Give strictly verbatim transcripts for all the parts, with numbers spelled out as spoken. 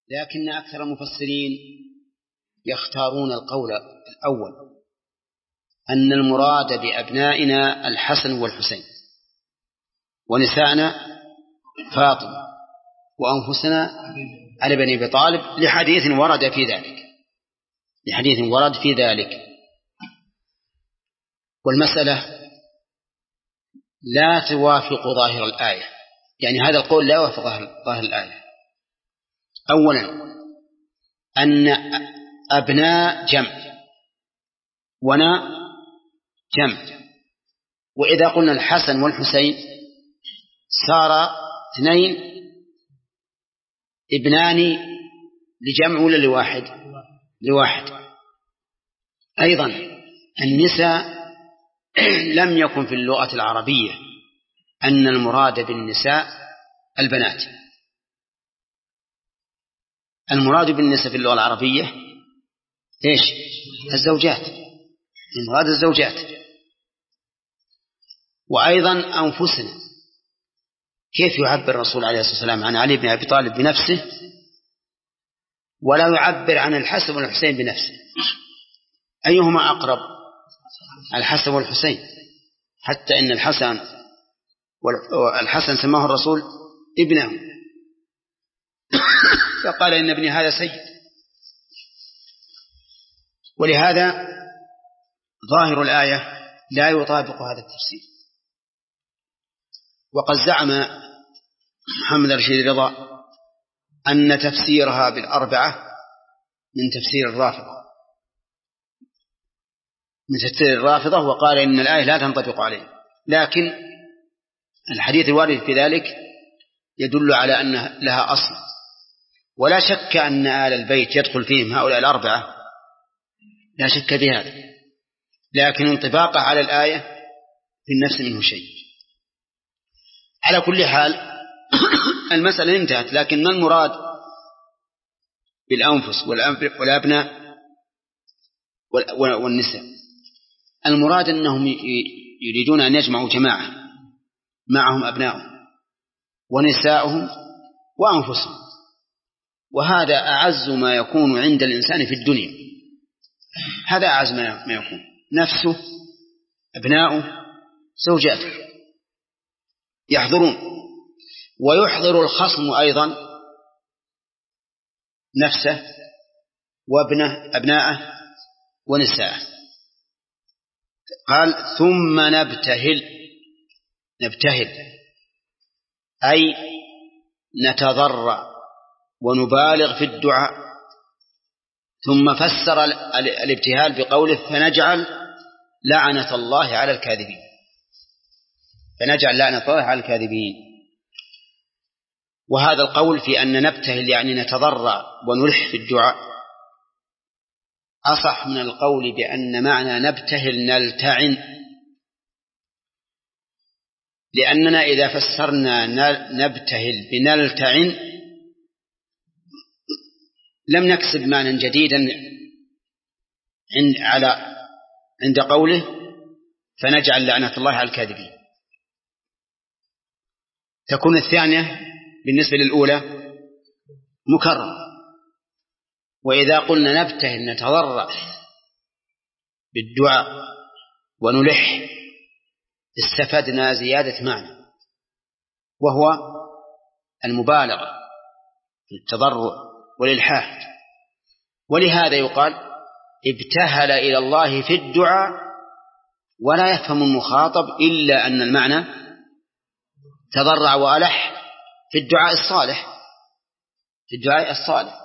لكن أكثر المفسرين يختارون القول الأول، أن المراد بأبنائنا الحسن والحسين، ونساءنا فاطمة، وأنفسنا علي بن أبي طالب، لحديث ورد في ذلك لحديث ورد في ذلك والمسألة لا توافق ظاهر الآية، يعني هذا القول لا يوافق ظاهر الآية. أولا أن أبناء جمع ونا جمع، وإذا قلنا الحسن والحسين صار اثنين ابنان لجمع ولا لواحد؟ لواحد. أيضا النساء لم يكن في اللغة العربية أن المراد بالنساء البنات، المراد بالنساء في اللغة العربية إيش؟ الزوجات، المراد الزوجات. وأيضا أنفسنا، كيف يعبر الرسول عليه الصلاة والسلام عن علي بن أبي طالب بنفسه ولا يعبر عن الحسن والحسين بنفسه؟ أيهما أقرب؟ الحسن والحسين، حتى إن الحسن والحسن سماه الرسول ابنه فقال إن ابني هذا سيد. ولهذا ظاهر الآية لا يطابق هذا التفسير. وقد زعم محمد رشيد رضا أن تفسيرها بالأربعة من تفسير الرافضة من تفسير الرافضة وقال إن الآية لا تنطبق عليه، لكن الحديث الوارد في ذلك يدل على أن لها أصل، ولا شك أن آل البيت يدخل فيهم هؤلاء الأربعة، لا شك بهذا، لكن انطباقه على الآية في النفس منه شيء. على كل حال المسألة انتهت، لكن ما المراد بالأنفس والأبناء والنساء؟ المراد أنهم يريدون أن يجمعوا جماعة معهم أبنائهم ونساؤهم وأنفسهم، وهذا أعز ما يكون عند الإنسان في الدنيا، هذا أعز ما يكون، نفسه أبناؤه زوجاته يحضرون، ويحضر الخصم أيضا نفسه وابنه أبناءه ونساءه. قال ثم نبتهل نبتهل أي نتضرع ونبالغ في الدعاء. ثم فسر الابتهال بقوله فنجعل لعنة الله على الكاذبين فنجعل لعنة الله على الكاذبين. وهذا القول في أن نبتهل يعني نتضرع ونلح في الدعاء أصح من القول بأن معنى نبتهل نلتعن، لأننا إذا فسرنا نبتهل بنلتعن لم نكسب معنى جديدا عند على عند قوله فنجعل لعنة الله على الكاذبين. تكون الثانية بالنسبة للأولى مكرر. وإذا قلنا نبتهل نتضرع بالدعاء ونلح استفدنا زيادة معنى، وهو المبالغة في التضرع والإلحاح. ولهذا يقال ابتهل إلى الله في الدعاء، ولا يفهم المخاطب إلا أن المعنى تضرع وألح في الدعاء الصالح في الدعاء الصالح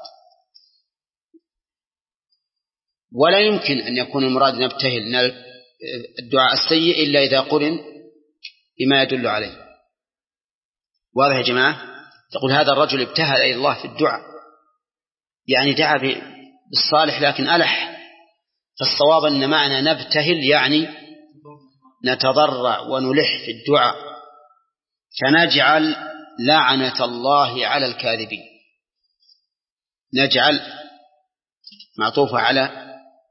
ولا يمكن أن يكون المراد نبتهل الدعاء السيء إلا إذا قرن بما يدل عليه. واضح يا جماعة؟ تقول هذا الرجل ابتهل إلى الله في الدعاء، يعني دعا بالصالح لكن ألح. فالصواب أن معنى نبتهل يعني نتضرع ونلح في الدعاء، فنجعل لعنة الله على الكاذبين. نجعل معطوفة على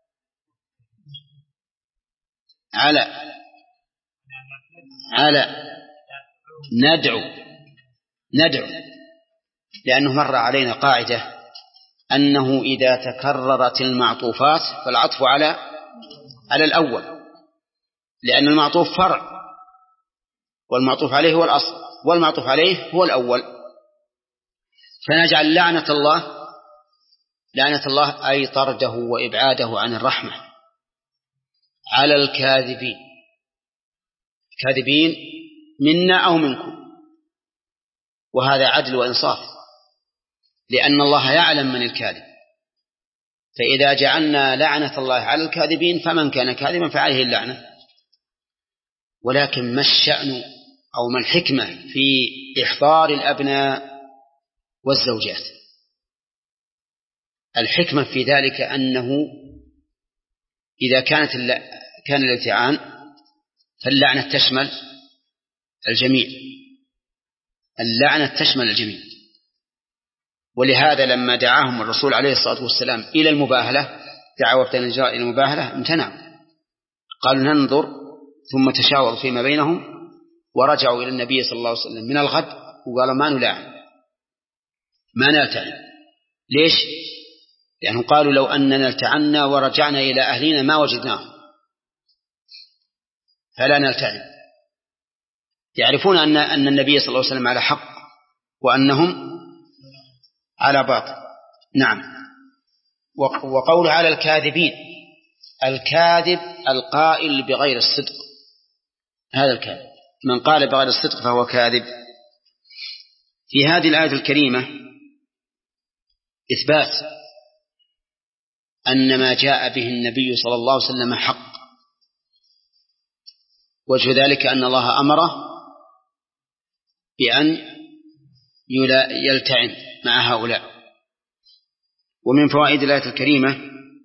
على على ندعو ندعو لأنه مر علينا قاعدة أنه إذا تكررت المعطوفات فالعطف على على الأول، لأن المعطوف فرع والمعطوف عليه هو الأصل والمعطوف عليه هو الأول. فنجعل لعنة الله لعنة الله أي طرده وإبعاده عن الرحمة على الكاذبين، كاذبين منا أو منكم، وهذا عدل وإنصاف، لأن الله يعلم من الكاذب، فإذا جعلنا لعنة الله على الكاذبين فمن كان كاذبا فعليه اللعنة. ولكن ما الشأن أو ما الحكمة في إحضار الأبناء والزوجات؟ الحكمة في ذلك أنه إذا كانت كان الالتعان فاللعنة تشمل الجميع، اللعنة تشمل الجميع. ولهذا لما دعاهم الرسول عليه الصلاة والسلام إلى المباهلة، دعوا ابن النجار إلى المباهلة، امتنعوا، قالوا ننظر ثم تشاوروا فيما بينهم ورجعوا إلى النبي صلى الله عليه وسلم من الغد وقالوا ما نلاعن ما نلتعن. ليش؟ لأنهم قالوا لو أننا التعنا ورجعنا إلى أهلنا ما وجدناه، فلا نلتعن. يعرفون أن أن النبي صلى الله عليه وسلم على حق وأنهم على باطل. نعم. وقول على الكاذبين، الكاذب القائل بغير الصدق، هذا الكاذب، من قال بغير الصدق فهو كاذب. في هذه الآية الكريمة إثبات أن ما جاء به النبي صلى الله عليه وسلم حق. وجه ذلك أن الله أمره بأن يلتعن مع هؤلاء. ومن فوائد الآية الكريمة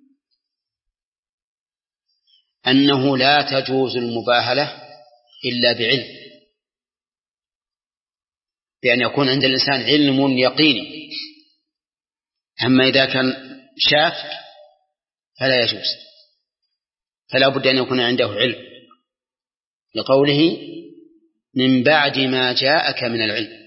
أنه لا تجوز المباهلة إلا بعلم، بأن يكون عند الإنسان علم يقيني. أما إذا كان شاك فلا يجوز، فلا بد أن يكون عنده علم، لقوله من بعد ما جاءك من العلم.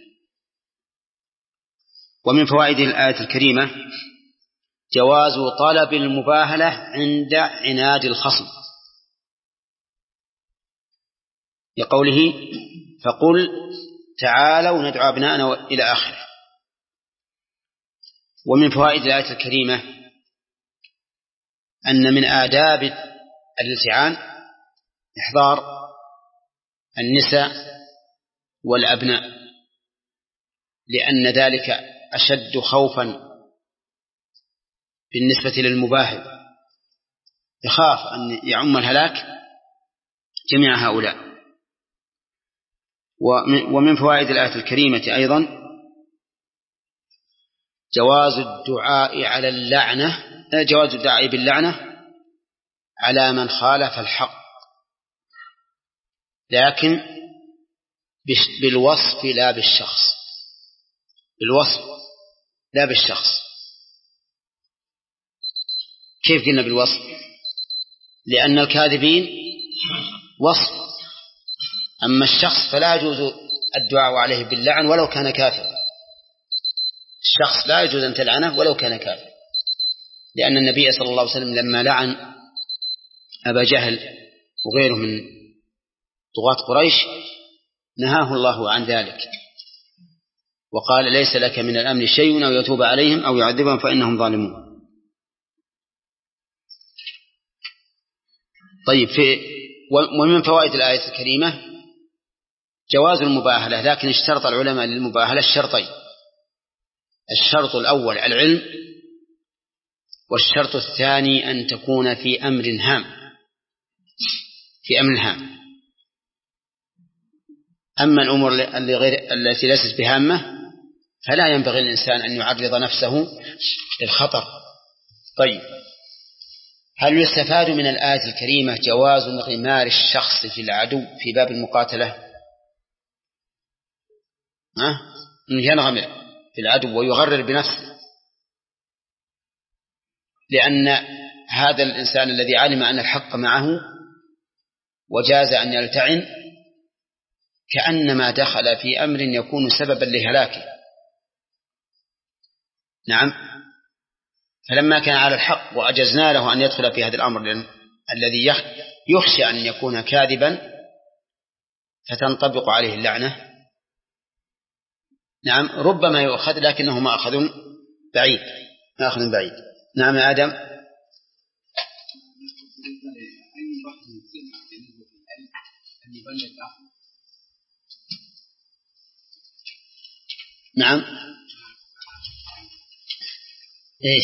ومن فوائد الآية الكريمة جواز طلب المباهلة عند عناد الخصم، لقوله فقل تعالوا ندعو أبناءنا إلى آخره. ومن فوائد الآية الكريمة أن من آداب الالتعان إحضار النساء والأبناء، لأن ذلك أشد خوفا بالنسبة للمباهل، يخاف أن يعم الهلاك جميع هؤلاء. ومن فوائد الآية الكريمة أيضا جواز الدعاء على اللعنة جواز الدعاء باللعنة على من خالف الحق، لكن بالوصف لا بالشخص، بالوصف لا بالشخص. كيف قلنا بالوصف؟ لأن الكاذبين وصف، أما الشخص فلا يجوز الدعاء عليه باللعن ولو كان كافرا. الشخص لا يجوز أن تلعنه ولو كان كافرا، لأن النبي صلى الله عليه وسلم لما لعن أبا جهل وغيره من طغاة قريش نهاه الله عن ذلك، وقال ليس لك من الأمر شيء أو يتوب عليهم أو يعذبهم فإنهم ظالمون. طيب، في ومن فوائد الآية الكريمة جواز المباهلة، لكن اشترط العلماء للمباهلة الشرطين: الشرط الأول العلم، والشرط الثاني أن تكون في أمر هام في أمر هام. أما الأمور اللي غير التي ليست بهامة فلا ينبغي للإنسان أن يعرض نفسه للخطر. طيب، هل يستفاد من الآية الكريمة جواز انغمار الشخص في العدو في باب المقاتلة؟ ها؟ ينغمر في العدو ويغرر بنفسه، لأن هذا الإنسان الذي علم أن الحق معه وجاز أن يلتعن كأنما دخل في أمر يكون سببا لهلاكه. نعم، فلما كان على الحق وأجزنا له أن يدخل في هذا الأمر الذي يخشى أن يكون كاذبا فتنطبق عليه اللعنة، نعم ربما يؤخذ، لكنه ما أخذ بعيد، ما أخذ بعيد. نعم يا آدم. نعم إيش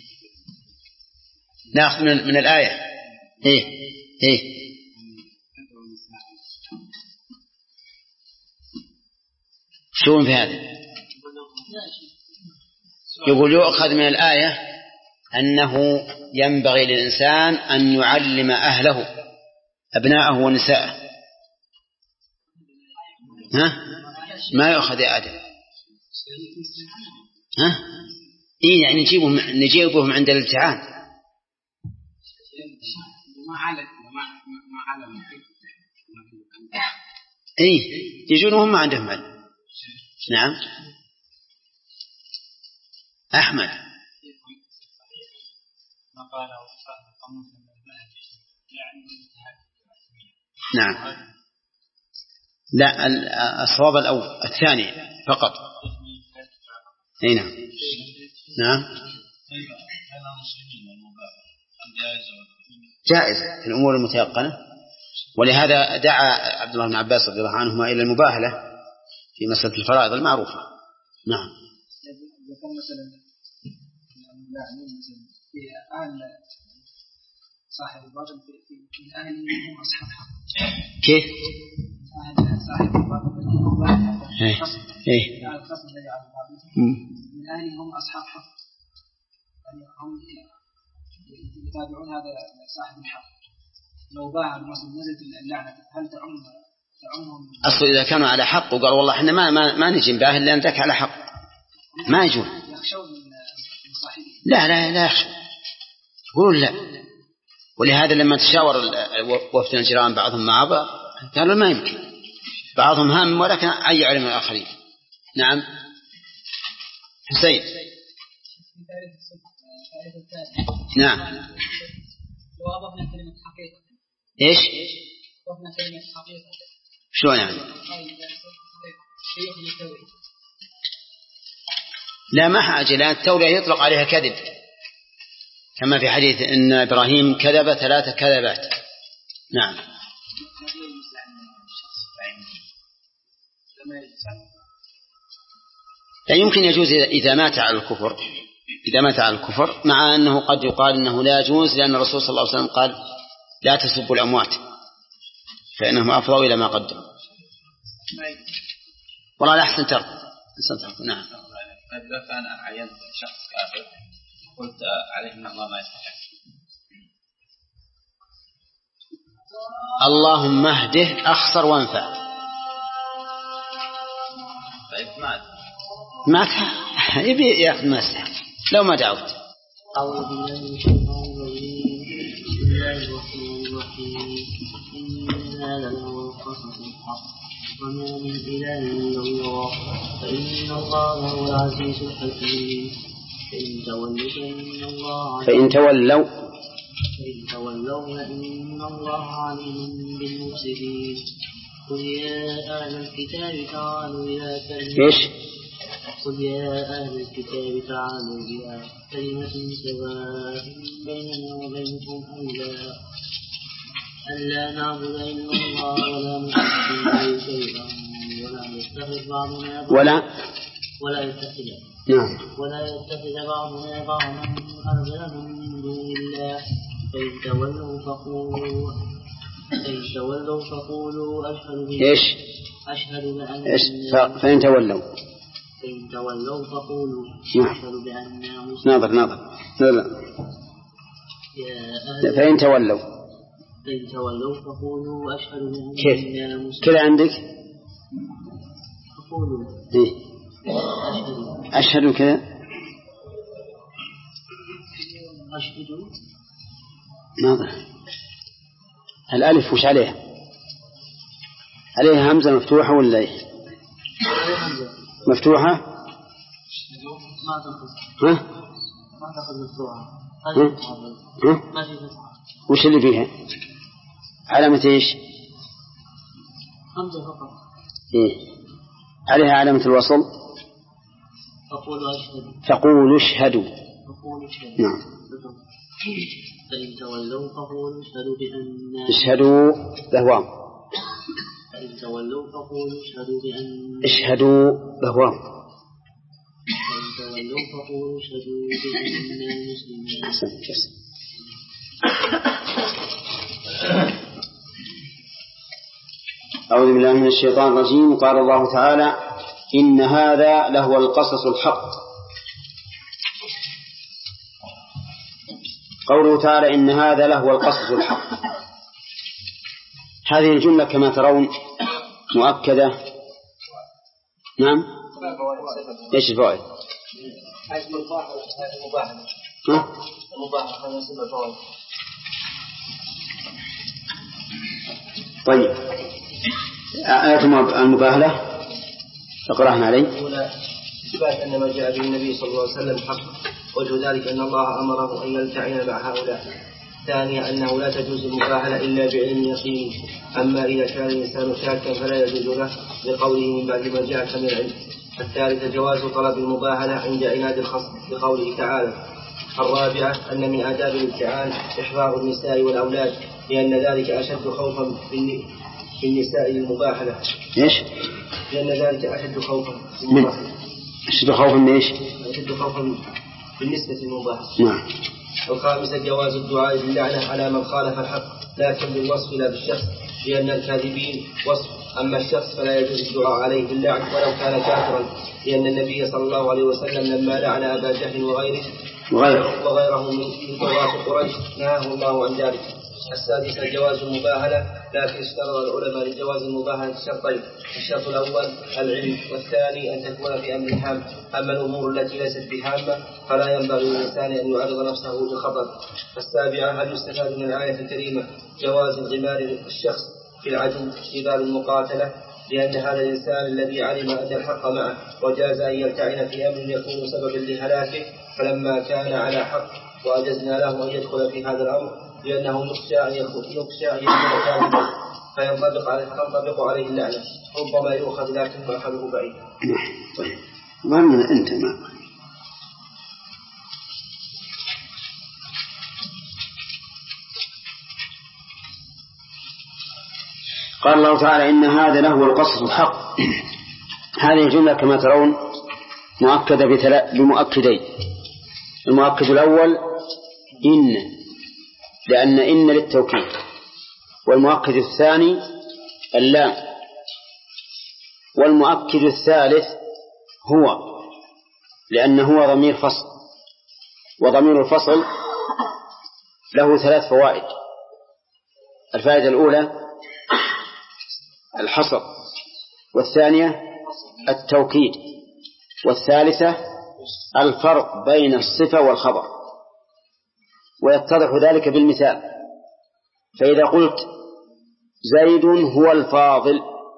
نأخذ من, من الآية إيه إيه شون في هذا؟ يقول يؤخذ من الآية أنه ينبغي للإنسان أن يعلم أهله أبناءه ونساءه. ها ما يؤخذ يا آدم؟ ها إيه يعني نجيبهم نجيبهم عند الامتحان. إيه يجون وهم ما عندهم علم. نعم أحمد. نعم لا الصواب الأول الثاني فقط. أي نعم نعم جائزة في الأمور المتيقنة، ولهذا دعا عبد الله بن عباس رضي الله عنهما إلى المباهلة في مسألة الفرائض المعروفة. نعم صاحب الرجل من أهله هم أصحاب حق. كيف؟ أهل صاحب الرجل هم إيه إيه الخصم الذي على الباطل من أهله هم أصحاب حق، يعني هم يتابعون هذا صاحب الحق. لو باع المسلم نزلت اللعنة هل تعم تعمهم؟ أصل إذا كانوا على حق وقال والله إحنا ما ما ما نجي نباهل لأن ذاك على حق ما يجون. يخشون من صاحبه. لا لا لا يخشون يقولون لا. ولهذا لما تشاور وفد الجيران بعضهم مع بعض قالوا ما يمكن، بعضهم هام ولكن أي علم الآخرين. نعم حسين. نعم وأضفنا كلمة حقيقة. إيش؟ أضفنا كلمة حقيقة. شو يعني؟ لا ما حاجة، لأن التورية يطلق عليها كذب، كما في حديث إن إبراهيم كذب ثلاث كذبات. نعم لا يمكن يجوز إذا مات على الكفر، إذا مات على الكفر، مع أنه قد يقال أنه لا يجوز، لأن الرسول صلى الله عليه وسلم قال لا تسبوا الأموات فإنهم أفضوا إلى ما قدموا. والله لا أحسن ترك أحسن ترك. نعم إذا كان عينت شخص كافر قلت عليه من الله ما يستحق، اللهم اهده أخسر وانفع. طيب مات مات يبي يأخذ ما يستحق لو ما دعوت. أعوذ بالله من الشيطان الرجيم. بسم الله الرحمن الرحيم. إن هذا لهو القصص الحق وما من إله إلا الله فإن الله هو العزيز الحكيم. فإن تولوا فإن الله فإن تولوا فإن تولوا فإن الله عليم بالمفسدين. قل يا أهل الكتاب تعالوا إلى كلمة إيش؟ قل يا أهل الكتاب تعالوا إلى كلمة سواء بيننا وبينكم ألا ألا نعبد إلا الله ولا نشرك به شيئا ولا يتخذ بعضنا بعضا ولا ولا يتخذ نعم ولا يتخذ بعضنا بعضا أربابا من دون الله. فإن تولوا فقولوا فإن تولوا فقولوا أشهد بأن إيش؟ أشهد بأن إيش؟ فإن تولوا فإن تولوا فقولوا أشهد بأننا مسلمون. ناظر ناظر لا لا فإن تولوا فإن تولوا فقولوا أشهد بأننا كيف مسلمون. كذا عندك؟ فقولوا إيه أشهد أشهد كذا أشهد ناظر الألف وش عليها؟ عليها همزة مفتوحة ولا إيه؟ همزة مفتوحة؟ ما تنقص ها؟ وش اللي فيها علامة إيش؟ همزة فقط. إيه عليها علامة الوصل. فقولوا اشهدوا. فقولوا اشهدوا. فقولوا اشهدوا. نعم. فإن تولوا فقولوا اشهدوا بأننا. اشهدوا بهوام. فإن تولوا فقولوا اشهدوا بأننا. اشهدوا بهوام. فإن تولوا فقولوا اشهدوا بأننا مسلمون. أحسن. أعوذ بالله من الشيطان الرجيم. قال الله تعالى: إن هذا لهو القصص الحق. قوله تعالى: إن هذا لهو القصص الحق، هذه الجملة كما ترون مؤكدة. نعم. إيش الفوائد؟ طيب، آية المباهلة اقرأنا عليه. إثبات أن ما جاء به النبي صلى الله عليه وسلم حق، وجه ذلك أن الله أمره أن يلتعن مع هؤلاء. ثانيا أنه لا تجوز المباهلة إلا بعلم يقين، أما إذا كان الإنسان شاكا فلا يجوز له لقوله من بعد ما جاءك من العلم. الثالث جواز طلب المباهلة عند عناد الخصم لقوله تعالى. الرابعة أن من آداب الامتحان إحضار النساء والأولاد، لأن ذلك أشد خوفا في النساء للمباهلة. إيش؟ لأن ذلك أشد خوفا للمباهلة. أشد خوفا من إيش؟ أشد خوفا بالنسبة للمباهلة. نعم. الخامسة جواز الدعاء باللعنة على من خالف الحق، لكن بالوصف لا بالشخص، لأن الكاذبين وصف، أما الشخص فلا يجوز الدعاء عليه باللعن ولو كان كافرا، لأن النبي صلى الله عليه وسلم لما لعن أبا جهل وغيره وغيره, وغيره من قراء قريش نهاه الله عن ذلك. السادسة جواز المباهلة، لكن اشترط العلماء لجواز المباهلة شرطين: الشرط الأول العلم، والثاني أن تكون بأمر هام. أما الأمور التي ليست بهامة فلا ينبغي للإنسان أن يعرض نفسه للخطر. السابعة هل يستفاد من الآية الكريمة جواز انغمار الشخص في العدو اشتبال المقاتلة، لأن هذا الإنسان الذي علم أن الحق معه وجاز أن يلتعن في أمر يكون سببا لهلاكه، فلما كان على حق وأجزنا له أن يدخل في هذا الأمر لأنه يخشى أن يدخل كاذبا فينطبق عليه, تنطبق عليه اللعنة، ربما يؤخذ لكن مأخذه بعيد. طيب، ظننا أنت ما قال الله تعالى: إن هذا لهو القصص الحق. هذه الجملة كما ترون مؤكدة بمؤكدين. المؤكد الأول إن، لأن إن للتوكيد، والمؤكد الثاني اللام، والمؤكد الثالث هو، لأنه هو ضمير فصل، وضمير الفصل له ثلاث فوائد. الفائدة الأولى الحصر، والثانية التوكيد، والثالثة الفرق بين الصفة والخبر. ويتضح ذلك بالمثال. فإذا قلت زيد هو الفاضل،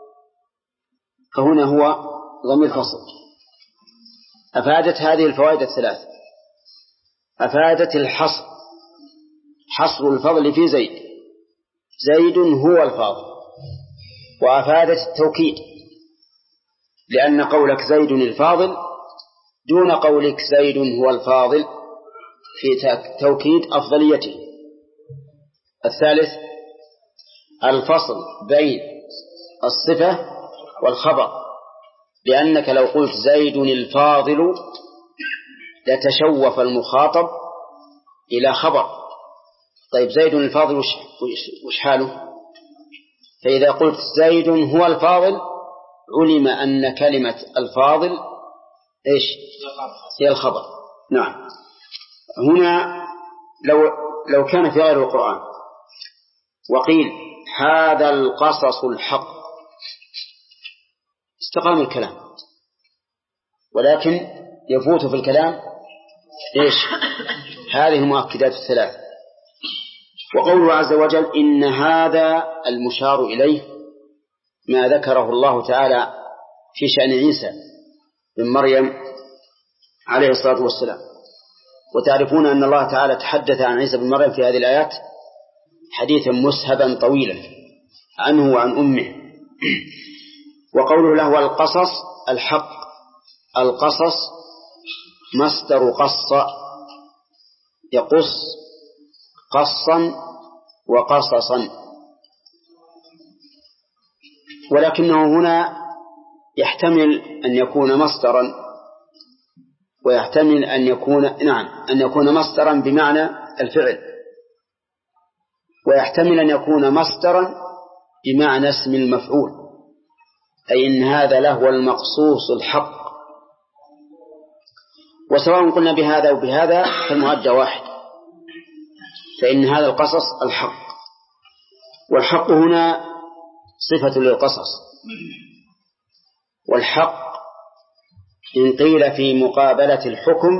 فهنا هو ضمير فصل. أفادت هذه الفوائد الثلاث. أفادت الحصر، حصر الفضل في زيد، زيد هو الفاضل. وأفادت التوكيد، لأن قولك زيد الفاضل دون قولك زيد هو الفاضل في توكيد أفضليته. الثالث الفصل بين الصفة والخبر، لأنك لو قلت زيد الفاضل لتشوف المخاطب إلى خبر. طيب زيد الفاضل وش حاله؟ فإذا قلت زيد هو الفاضل علم أن كلمة الفاضل إيش؟ هي الخبر. نعم. هنا لو لو كان في غير القرآن وقيل هذا القصص الحق استقام الكلام، ولكن يفوت في الكلام إيش؟ هذه المؤكدات الثلاث. وقوله عز وجل إن هذا المشار إليه ما ذكره الله تعالى في شأن عيسى بن مريم عليه الصلاة والسلام. وتعرفون أن الله تعالى تحدث عن عيسى بن مريم في هذه الآيات حديثا مسهبا طويلا عنه وعن أمه. وقوله له القصص الحق، القصص مصدر قص يقص قصا وقصصا، ولكنه هنا يحتمل أن يكون مصدرا ويحتمل أن يكون نعم أن يكون مصدرا بمعنى الفعل، ويحتمل أن يكون مصدرا بمعنى اسم المفعول، أي إن هذا له المقصوص الحق. وسواء قلنا بهذا وبهذا فالمؤدى واحد، فإن هذا القصص الحق، والحق هنا صفة للقصص. والحق إن قيل في مقابلة الحكم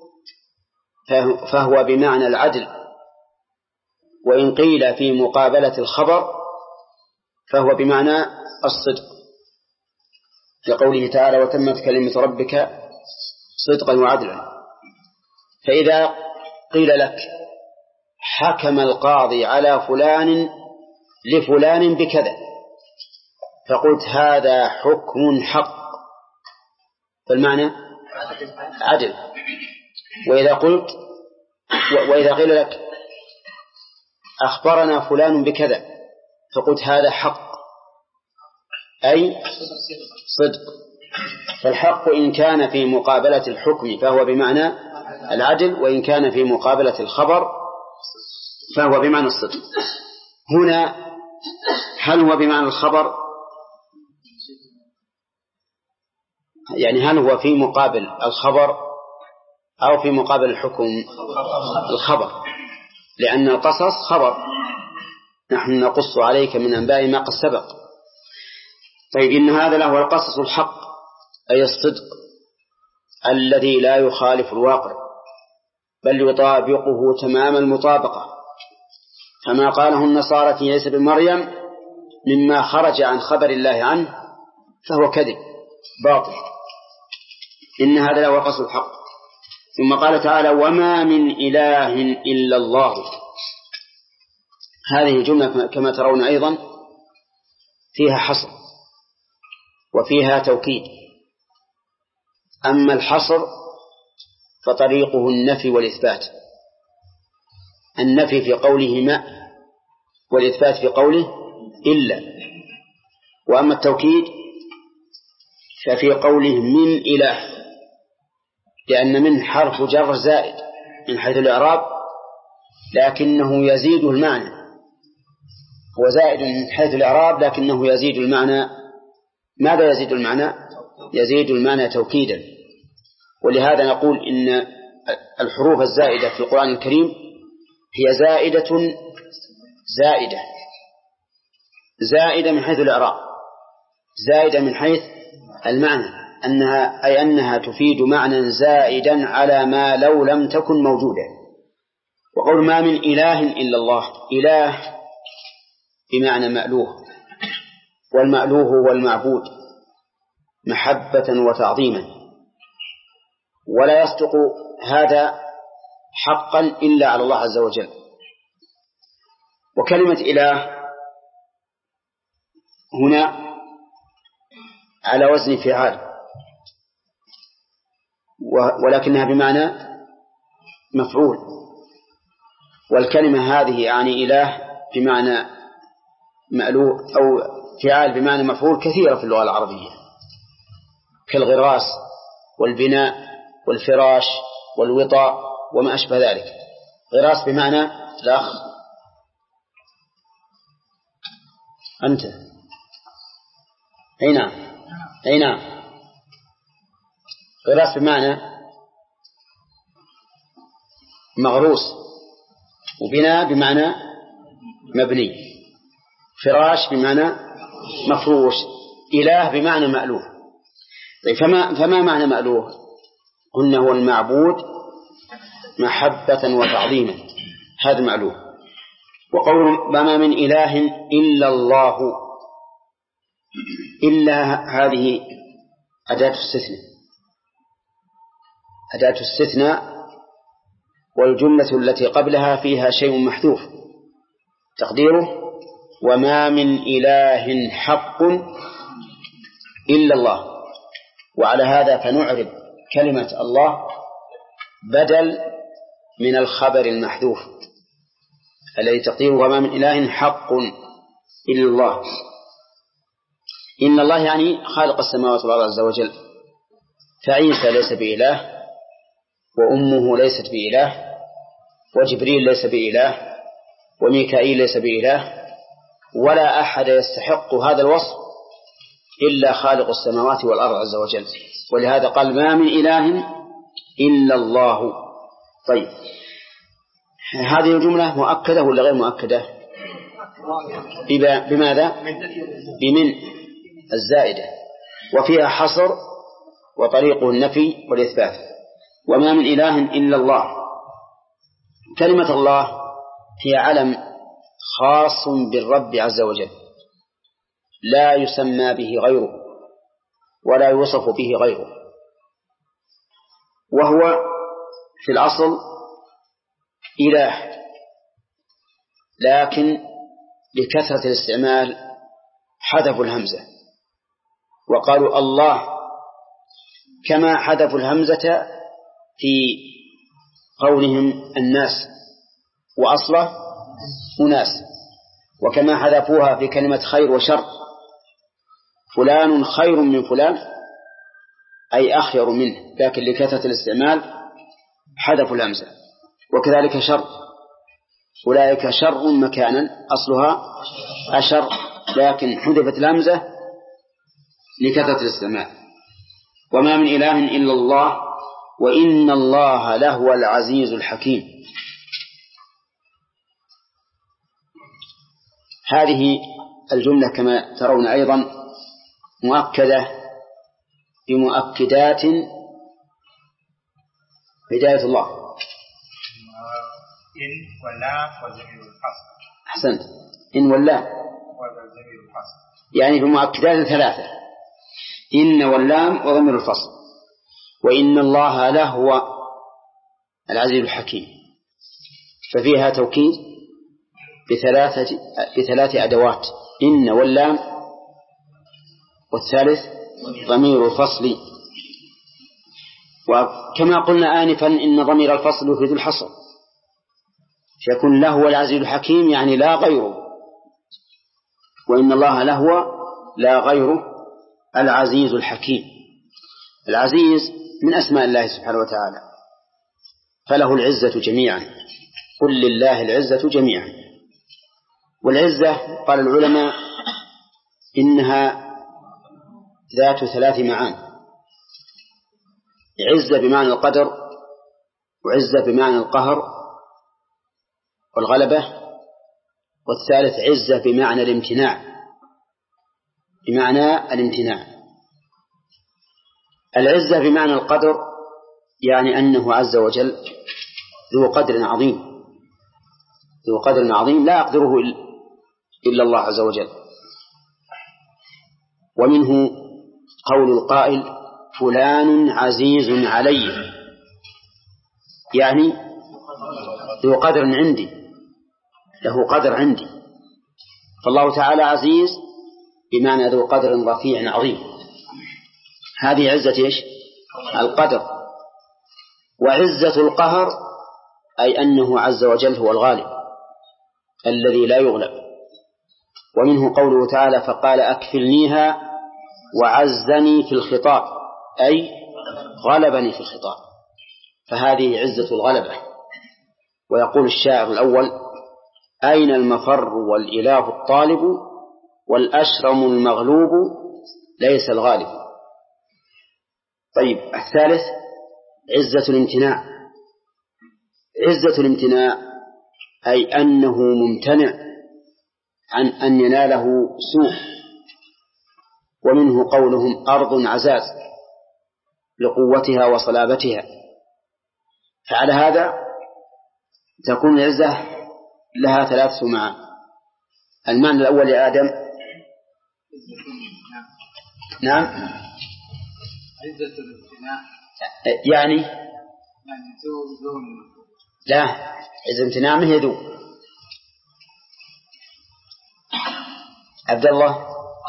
فهو بمعنى العدل، وإن قيل في مقابلة الخبر فهو بمعنى الصدق، لقوله تعالى وتمت كلمة ربك صدقا وعدلا. فإذا قيل لك حكم القاضي على فلان لفلان بكذا فقلت هذا حكم حق، فالمعنى عدل. وإذا قلت وإذا قيل لك أخبرنا فلان بكذا فقلت هذا حق أي صدق. فالحق إن كان في مقابلة الحكم فهو بمعنى العدل، وإن كان في مقابلة الخبر فهو بمعنى الصدق. هنا هل هو بمعنى الخبر؟ يعني هل هو في مقابل الخبر أو في مقابل الحكم؟ الخبر، لأن القصص خبر، نحن نقص عليك من أنباء ما قد سبق. طيب إن هذا له القصص الحق أي الصدق الذي لا يخالف الواقع بل يطابقه تمام المطابقة، كما قاله النصارى في عيسى بن مريم مما خرج عن خبر الله عنه فهو كذب باطل. إن هذا له القصص الحق. ثم قال تعالى وما من إله إلا الله. هذه الجملة كما ترون أيضا فيها حصر وفيها توكيد. أما الحصر فطريقه النفي والإثبات، النفي في قوله ما والإثبات في قوله إلا. وأما التوكيد ففي قوله من إله، لأن من حرف جر زائد من حيث الإعراب لكنه يزيد المعنى، هو زائد من حيث الإعراب لكنه يزيد المعنى. ماذا يزيد المعنى؟ يزيد المعنى توكيدا. ولهذا نقول إن الحروف الزائدة في القرآن الكريم هي زائدة زائدة زائدة من حيث الإعراب، زائدة من حيث المعنى، أنها أي أنها تفيد معنى زائدا على ما لو لم تكن موجودة. وقول ما من إله إلا الله، إله بمعنى مألوه، والمألوه هو المعبود محبة وتعظيما، ولا يصدق هذا حقا إلا على الله عز وجل. وكلمة إله هنا على وزن فعال، ولكنها بمعنى مفعول، والكلمة هذه يعني إله بمعنى مألوه أو فعال بمعنى مفعول كثيرة في اللغة العربية، كالغراس والبناء والفراش والوطاء وما أشبه ذلك. غراس بمعنى الأخ أنت أين أين غراس بمعنى مغروس، وبناء بمعنى مبني، فراش بمعنى مفروش، إله بمعنى مألوه. طيب فما, فما معنى مألوه؟ قلنا هو المعبود محبة وتعظيما، هذا مألوه. وقول ما من إله إلا الله، إلا هذه أداة استثناء، أداة استثناء والجملة التي قبلها فيها شيء محذوف تقديره وما من إله حق إلا الله. وعلى هذا فنعرب كلمة الله بدل من الخبر المحذوف الذي تقديره وما من إله حق إلا الله. إن الله يعني خالق السماوات والأرض عز وجل، فعيسى ليس بإله، وأمه ليست بإله، وجبريل ليس بإله، وميكائيل ليس بإله، ولا أحد يستحق هذا الوصف إلا خالق السماوات والأرض عز وجل. ولهذا قال ما من إله إلا الله. طيب هذه الجملة مؤكدة ولا غير مؤكدة؟ بماذا؟ بمن الزائدة، وفيها حصر وطريقه النفي والإثبات. وما من إله إلا الله. كلمة الله هي علم خاص بالرب عز وجل لا يسمى به غيره ولا يوصف به غيره، وهو في الأصل إله، لكن لكثرة الاستعمال حذفوا الهمزة وقالوا الله، كما حذفوا الهمزة في قولهم الناس وأصله أناس، وكما حذفوها في كلمة خير وشر، فلان خير من فلان أي أخير منه، لكن لكثرة الاستعمال حذفوا الهمزة. وكذلك شر، أولئك شر مكانا أصلها أشر، لكن حذفت الهمزة لكثرة الاستعمال. وما من إله إلا الله وإن الله لهو العزيز الحكيم. هذه الجملة كما ترون أيضا مؤكدة بمؤكدات هداية الله. إن ولا وزمير الفصل. أحسنت. إن ولا وزمير الفصل يعني بمؤكدات ثلاثة: إن واللام وضمير الفصل. وإن الله لهو العزيز الحكيم، ففيها توكيد بثلاثة بثلاث أدوات: إن واللام، والثالث ضمير الفصل. وكما قلنا آنفا إن ضمير الفصل يفيد الحصر، فيكون لهو العزيز الحكيم يعني لا غيره، وإن الله لهو لا غيره العزيز الحكيم. العزيز من أسماء الله سبحانه وتعالى، فله العزة جميعا، قل لله العزة جميعا. والعزة قال العلماء إنها ذات ثلاث معاني: عزة بمعنى القدر، وعزة بمعنى القهر والغلبة، والثالث عزة بمعنى الامتناع، بمعنى الامتناع. العزة بمعنى القدر يعني أنه عز وجل ذو قدر عظيم، ذو قدر عظيم لا يقدره إلا الله عز وجل. ومنه قول القائل فلان عزيز علي، يعني ذو قدر عندي، له قدر عندي. فالله تعالى عزيز بمعنى ذو قدر رفيع عظيم. هذه عزة إيش؟ القدر. وعزة القهر أي أنه عز وجل هو الغالب الذي لا يغلب. ومنه قوله تعالى فقال أكفلنيها وعزني في الخطاب، أي غلبني في الخطاب، فهذه عزة الغلبة. ويقول الشاعر الأول أين المفر والإله الطالب والأشرم المغلوب ليس الغالب. طيب الثالث عزة الامتناع. عزة الامتناع أي أنه ممتنع عن أن يناله سوء. ومنه قولهم أرض عزاز لقوتها وصلابتها. فعلى هذا تكون العزة لها ثلاثة معاني. المعنى الأول يا آدم. نعم. عزة الامتناع يعني يعني لا، عزة امتناع من يدوم. عبد الله.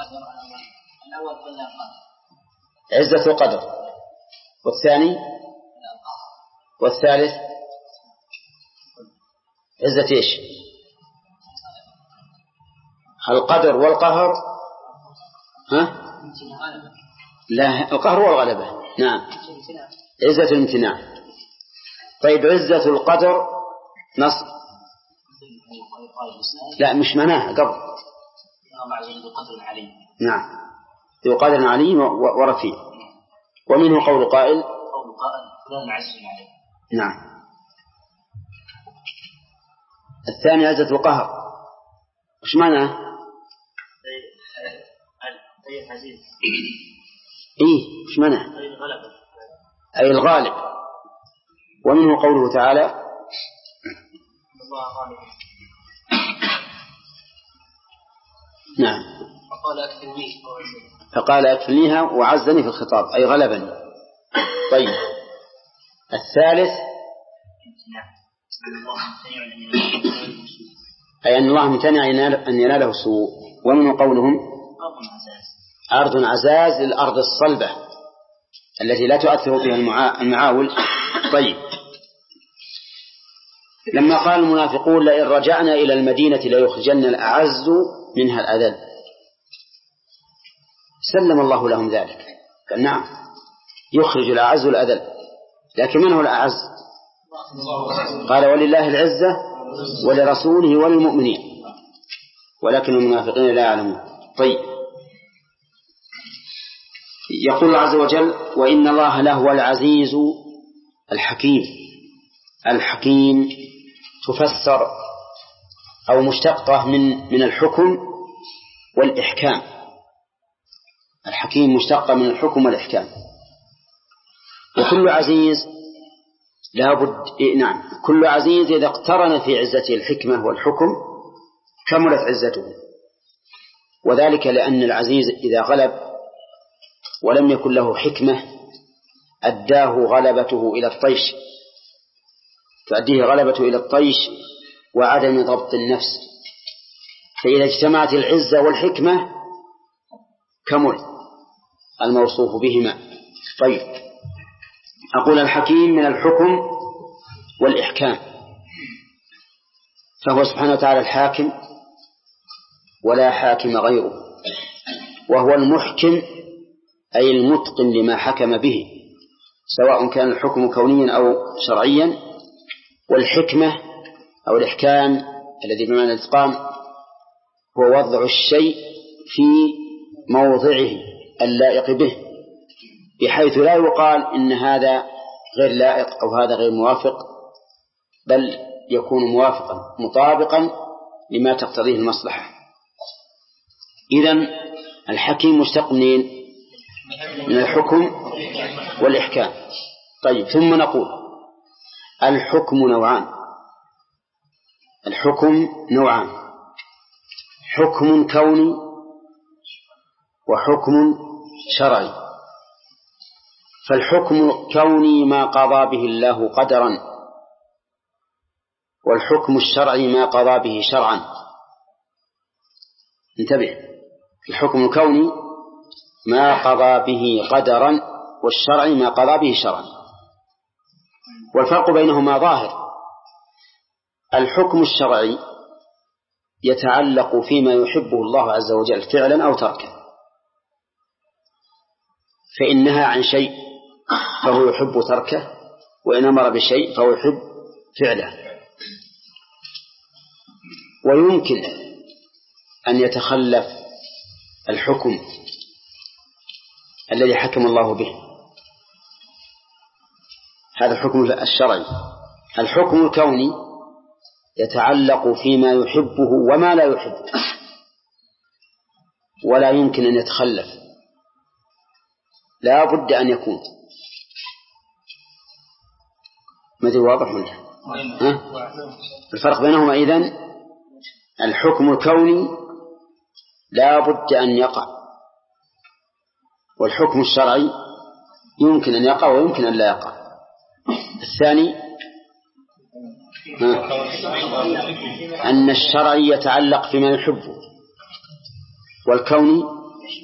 عزة القدر. والثاني والثالث عزة إيش؟ القدر والقهر. ها؟ لا، القهر والغلبة. نعم، عزة الامتناع. طيب عزة القدر نص. لا، مش معناها قبل. نعم، ذو قدر علي ورفيع. ومنه قول قائل قول قائل فلان عز عليه. نعم. الثاني عزة القهر، وش معناه؟ أي عزيز. إيه، وش معناه؟ أي الغالب. أي الغالب. ومنه قوله تعالى الله غالب. نعم. فقال أكفلني فقال أكفلنيها وعزني في الخطاب، أي غلبني. طيب الثالث أي أن الله امتنع أن يناله السوء. ومن قولهم أرض عزاز للأرض الصلبة التي لا تؤثر بها المعاول. طيب لما قال المنافقون لئن رجعنا إلى المدينة ليخرجن الأعز منها الأذل، سلم الله لهم ذلك، قال نعم يخرج الأعز الأذل، لكن من هو الأعز؟ قال ولله العزة ولرسوله وللمؤمنين ولكن المنافقين لا يعلمون. طيب يقول الله عز وجل وإن الله لهو العزيز الحكيم. الحكيم تفسر أو مشتقة من من الحكم والإحكام. الحكيم مشتقة من الحكم والإحكام. وكل عزيز لابد نعم كل عزيز إذا اقترن في عزته الحكمة والحكم كملت عزته، وذلك لأن العزيز إذا غلب ولم يكن له حكمة أداه غلبته إلى الطيش، تؤديه غلبته إلى الطيش وعدم ضبط النفس. فإذا اجتمعت العزة والحكمة كمل الموصوف بهما. طيب أقول الحكيم من الحكم والإحكام، فهو سبحانه وتعالى الحاكم ولا حاكم غيره، وهو المحكم أي المتقن لما حكم به، سواء كان الحكم كونيا أو شرعيا. والحكمة أو الإحكام الذي بمعنى الإتقان هو وضع الشيء في موضعه اللائق به، بحيث لا يقال إن هذا غير لائق أو هذا غير موافق، بل يكون موافقا مطابقا لما تقتضيه المصلحة. إذن الحكيم مشتق منين؟ من الحكم والإحكام. طيب ثم نقول الحكم نوعان. الحكم نوعان، حكم كوني وحكم شرعي. فالحكم الكوني ما قضى به الله قدرا، والحكم الشرعي ما قضى به شرعا. انتبه، الحكم الكوني ما قضى به قدرا، والشرعي ما قضى به شرعا، والفرق بينهما ظاهر. الحكم الشرعي يتعلق فيما يحبه الله عز وجل فعلا أو تركا، فإن نهى عن شيء فهو يحب تركه، وإن أمر بشيء فهو يحب فعله. ويمكن أن يتخلف الحكم الذي حكم الله به، هذا الحكم الشرعي. الحكم الكوني يتعلق فيما يحبه وما لا يحبه، ولا يمكن أن يتخلف، لا بد أن يكون. ماذا واضح ولا؟ الفرق بينهما إذن الحكم الكوني لا بد أن يقع، والحكم الشرعي يمكن أن يقع ويمكن أن لا يقع. الثاني أن الشرع يتعلق فيما يحبه والكون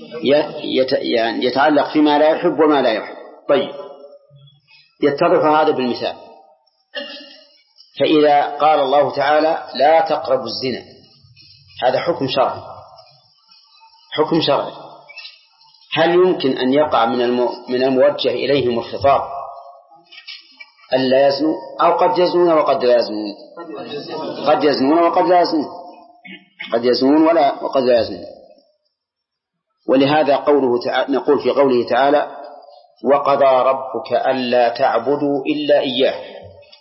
يتعلق فيما لا يحب وما لا يحب. طيب، يتضح هذا بالمثال. فإذا قال الله تعالى لا تقربوا الزنا، هذا حكم شرعي، حكم شرعي. هل يمكن أن يقع من من الموجه إليهم الخطاب ألا يزنوا؟ أو قد يزنون وقد لا يزنون، قد يزنون وقد لا يزنون، قد يزنون ولا وقد لا يزنون. ولهذا قوله تعالى نقول في قوله تعالى وقضى ربك ألا تعبدوا إلا إياه،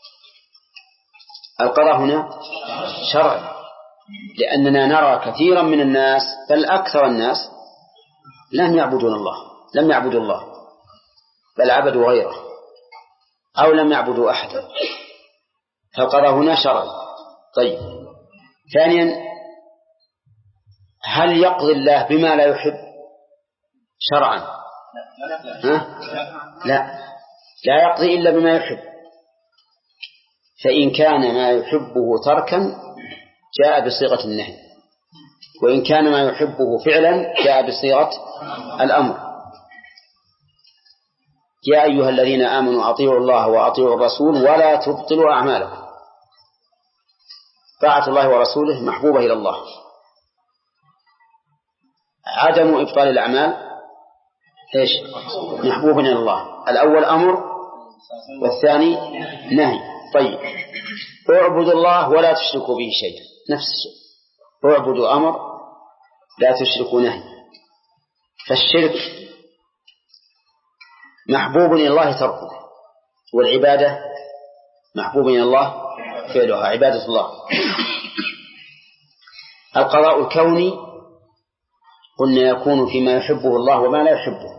القضاء هنا شرعي، لأننا نرى كثيرا من الناس بل أكثر الناس لم يعبدون الله، لم يعبدوا الله بل عبدوا غيره أو لم يعبدوا أحدا، فالقضاء هنا شرعي. طيب، ثانيا، هل يقضي الله بما لا يحب شرعا؟ ها؟ لا، لا يقضي إلا بما يحب. فإن كان ما يحبه تركا جاء بصيغة النهي، وإن كان ما يحبه فعلا جاء بصيغة الأمر. يا أيها الذين آمنوا أطيعوا الله وأطيعوا الرسول ولا تبطلوا أعمالكم. طاعة الله ورسوله محبوبة إلى الله، عدم إبطال الأعمال إيش؟ محبوب إلى الله. الأول أمر والثاني نهي. طيب، اعبدوا الله ولا تشركوا به شيئا، نفس الشيء، اعبدوا أمر لا تشركوا نهي. فالشرك محبوب إلى الله تركه، والعبادة محبوب إلى الله فعلها، عبادة الله. القضاء الكوني قلنا يكون فيما يحبه الله وما لا يحبه،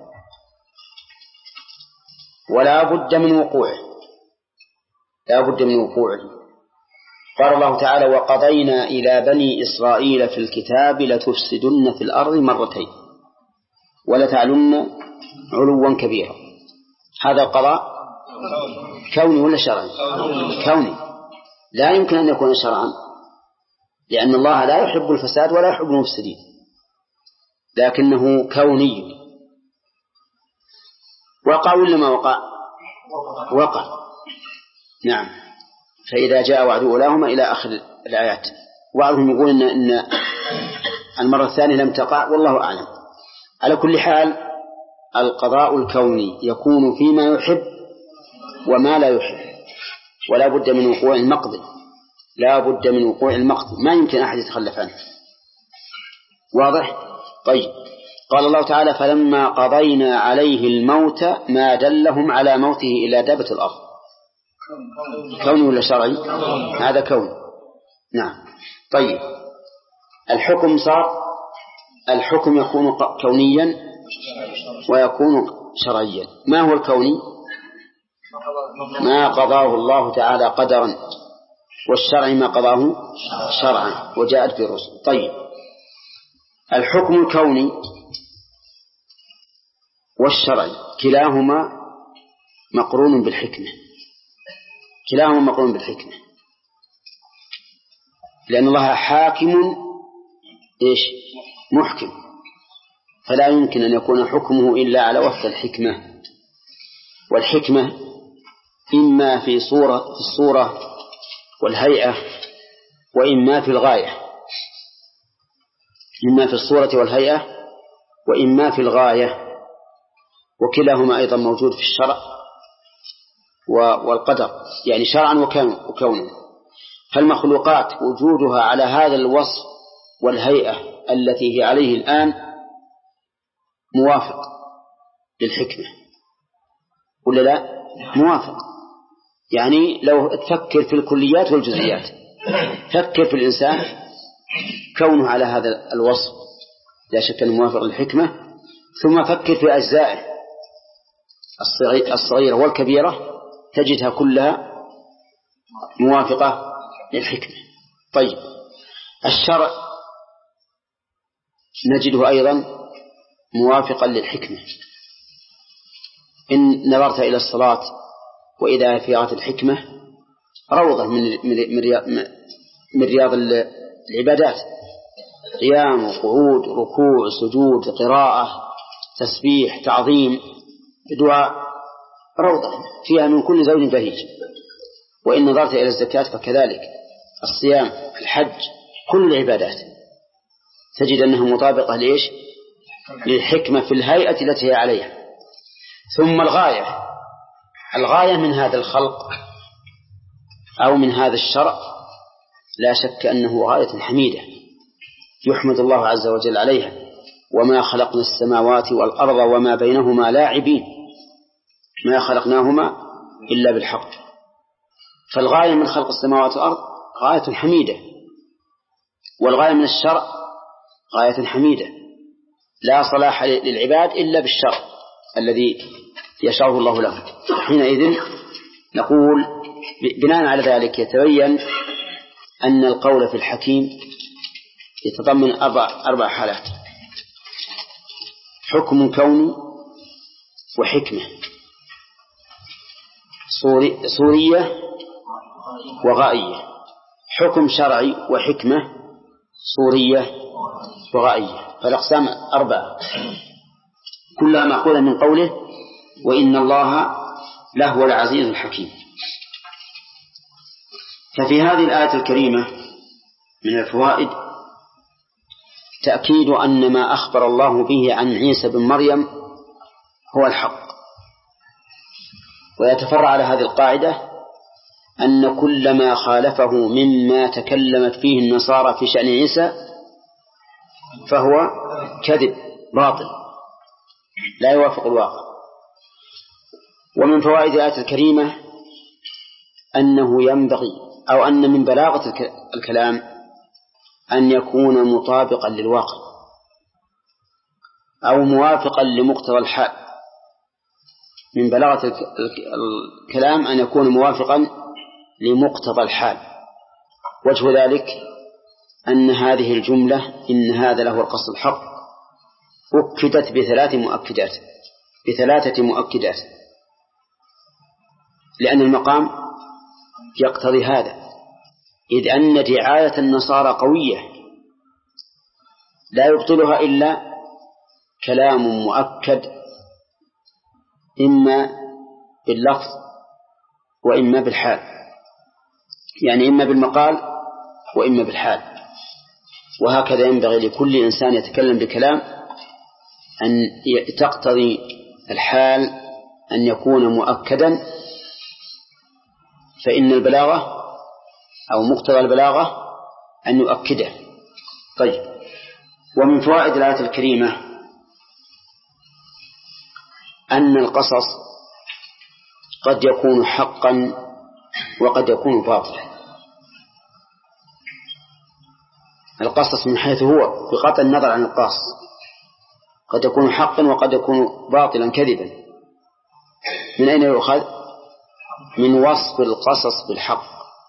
ولا بد من وقوعه، لا بد من وقوعه. قال الله تعالى وقضينا إلى بني إسرائيل في الكتاب لتفسدن في الأرض مرتين ولتعلن علوا كبيرا. هذا القضاء كوني ولا شرعي؟ كوني، لا يمكن أن يكون شرعا، لأن الله لا يحب الفساد ولا يحب المفسدين، لكنه كوني. وقع ولا ما وقع؟ وقع، نعم. فإذا جاء وعد أولاهما إلى آخر الآيات. وبعضهم يقول إن, إن المرة الثانية لم تقع، والله أعلم. على كل حال القضاء الكوني يكون فيما يحب وما لا يحب، ولا بد من وقوع المقضي، لا بد من وقوع المقضي، ما يمكن أحد يتخلف عنه. واضح؟ طيب، قال الله تعالى فلما قضينا عليه الموت ما دلهم على موته إلا دابة الأرض. كوني ولا شرعي؟ هذا كوني، نعم. طيب، الحكم صار، الحكم يكون كونيا ويكون شرعيا. ما هو الكوني؟ ما قضاه الله تعالى قدرا، والشرعي ما قضاه شرعا وجاءت في الرسل. طيب، الحكم الكوني والشرعي كلاهما مقرون بالحكمة، كلاهما مقرون بالحكمة، لأن الله حاكم إيش؟ محكم، فلا يمكن أن يكون حكمه إلا على وفق الحكمة. والحكمة إما في صورة في الصورة والهيئة، وإما في الغاية، إما في الصورة والهيئة وإما في الغاية، وكلاهما أيضا موجود في الشرع والقدر، يعني شرعا وكونا. فالمخلوقات وجودها على هذا الوصف والهيئة التي هي عليه الآن موافق للحكمة ولا لا؟ موافق. يعني لو تفكر في الكليات والجزئيات، فكر في الإنسان كونه على هذا الوصف لا شك أنه موافق للحكمة، ثم فكر في أجزائه الصغيرة والكبيرة تجدها كلها موافقة للحكمة. طيب، الشرع نجده أيضا موافقا للحكمة. إن نظرت إلى الصلاة وإذا فيها الحكمة روضة من من رياض من رياض العبادات، قيام وقعود ركوع سجود قراءة تسبيح تعظيم دعاء، روضة فيها من كل زوج بهيج. وإن نظرت إلى الزكاة فكذلك، الصيام الحج كل العبادات تجد أنها مطابقة لإيش؟ للحكمة في الهيئة التي هي عليها. ثم الغاية الغاية من هذا الخلق أو من هذا الشرع لا شك أنه غاية حميدة يحمد الله عز وجل عليها. وما خلقنا السماوات والأرض وما بينهما لاعبين، ما خلقناهما إلا بالحق. فالغاية من خلق السماوات والأرض غاية حميدة، والغاية من الشرع غاية حميدة. لا صلاح للعباد إلا بالشرع الذي يشرعه الله لهم. حينئذ نقول بناء على ذلك يتبين أن القول في الحكيم يتضمن أربع, أربع حالات: حكم كوني وحكمة صوري صورية وغائية، حكم شرعي وحكمة صورية وغائية. فالأقسام أربعة كلها مأخوذة من قوله وإن الله لهو العزيز الحكيم. ففي هذه الآية الكريمة من الفوائد تأكيد أن ما أخبر الله به عن عيسى بن مريم هو الحق. ويتفرع على هذه القاعدة أن كل ما خالفه مما تكلمت فيه النصارى في شأن عيسى فهو كذب باطل لا يوافق الواقع. ومن فوائد الآية الكريمة أنه ينبغي أو أن من بلاغة الكلام أن يكون مطابقا للواقع أو موافقا لمقتضى الحال. من بلاغة الكلام أن يكون موافقا لمقتضى الحال. وجه ذلك أن هذه الجملة إن هذا له القصد الحق أكدت بثلاث مؤكدات بثلاثة مؤكدات لأن المقام يقتضي هذا، إذ أن دعاية النصارى قوية لا يبطلها إلا كلام مؤكد إما باللفظ وإما بالحال، يعني إما بالمقال وإما بالحال. وهكذا ينبغي لكل إنسان يتكلم بكلام أن تقتضي الحال أن يكون مؤكدا، فإن البلاغة أو مقتضى البلاغة أن يؤكده. طيب، ومن فوائد الآية الكريمة أن القصص قد يكون حقا وقد يكون باطلا. القصص من حيث هو بقطع النظر عن القاص قد يكون حقا وقد يكون باطلا كذبا. من أين يؤخذ؟ من وصف القصص بالحق،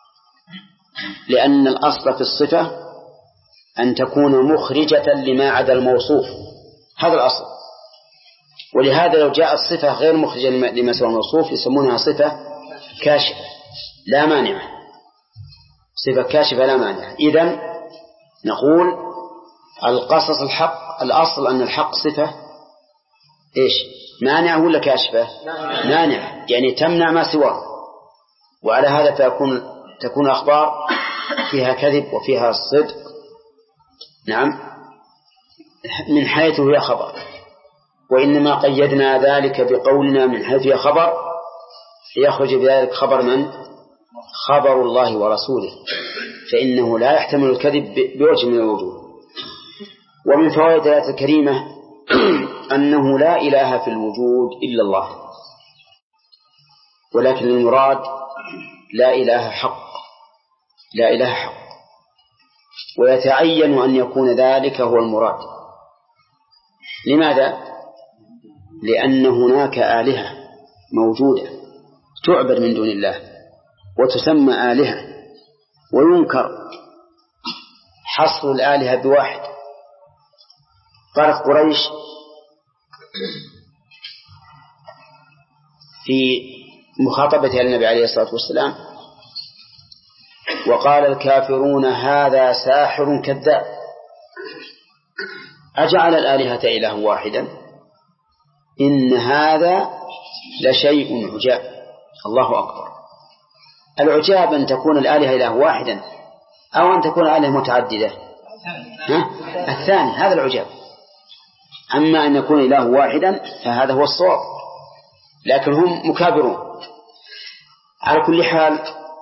لأن الأصل في الصفة أن تكون مخرجة لما عدا الموصوف، هذا الأصل. ولهذا لو جاءت صفة غير مخرجة لما سوى الموصوف يسمونها صفة كاشفة لا مانعة، صفة كاشفة لا مانعة. إذن نقول القصص الحق، الأصل أن الحق صفة إيش؟ مانعة ولا كاشفة؟ مانعة، يعني تمنع ما سواه. وعلى هذا فيكون تكون أخبار فيها كذب وفيها صدق، نعم، من حيث هي خبر. وإنما قيدنا ذلك بقولنا من حيث هي خبر يخرج بذلك خبر من؟ خبر الله ورسوله، فإنه لا يحتمل الكذب بوجه من الوجوه. ومن فوائد الآية الكريمة أنه لا إله في الوجود إلا الله، ولكن المراد لا إله حق، لا إله حق، ويتعين أن يكون ذلك هو المراد. لماذا؟ لأن هناك آلهة موجودة تعبد من دون الله وتسمى آلهة، وينكر حصر الآلهة بواحد. قالت قريش في مخاطبتها للنبي عليه الصلاة والسلام وقال الكافرون هذا ساحر كذاب أجعل الآلهة إله واحدا إن هذا لشيء عجاب. الله أكبر. العجاب أن تكون الآلهة إله واحدا أو أن تكون الآلهة متعددة. ها؟ الثاني هذا العجاب. أما أن يكون إله واحدا فهذا هو الصواب، لكن هم مكابرون. على كل حال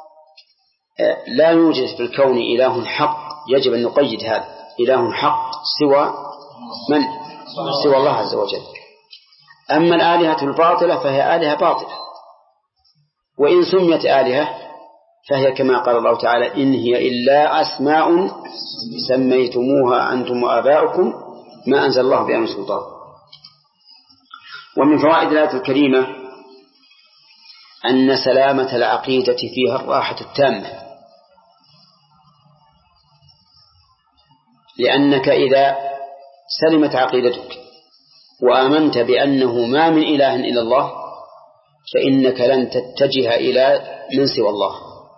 لا يوجد في الكون إله حق يجب أن نقيد هذا إله حق سوى من؟ سوى الله عز وجل. أما الآلهة الباطلة فهي آلهة باطلة، وإن سميت آلهة فهي كما قال الله تعالى إن هي إلا أسماء سميتموها أنتم وآباؤكم ما أنزل الله بها من سلطان. ومن فوائد الآية الكريمة أن سلامة العقيدة فيها الراحة التامة، لأنك إذا سلمت عقيدتك وآمنت بأنه ما من إله إلا الله فإنك لن تتجه إلى من سوى الله،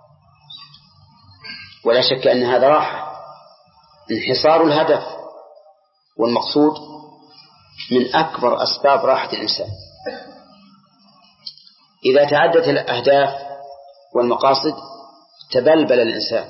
ولا شك أن هذا راحة. انحصار الهدف والمقصود من أكبر أسباب راحة الإنسان. إذا تعدت الأهداف والمقاصد تبلبل الإنسان.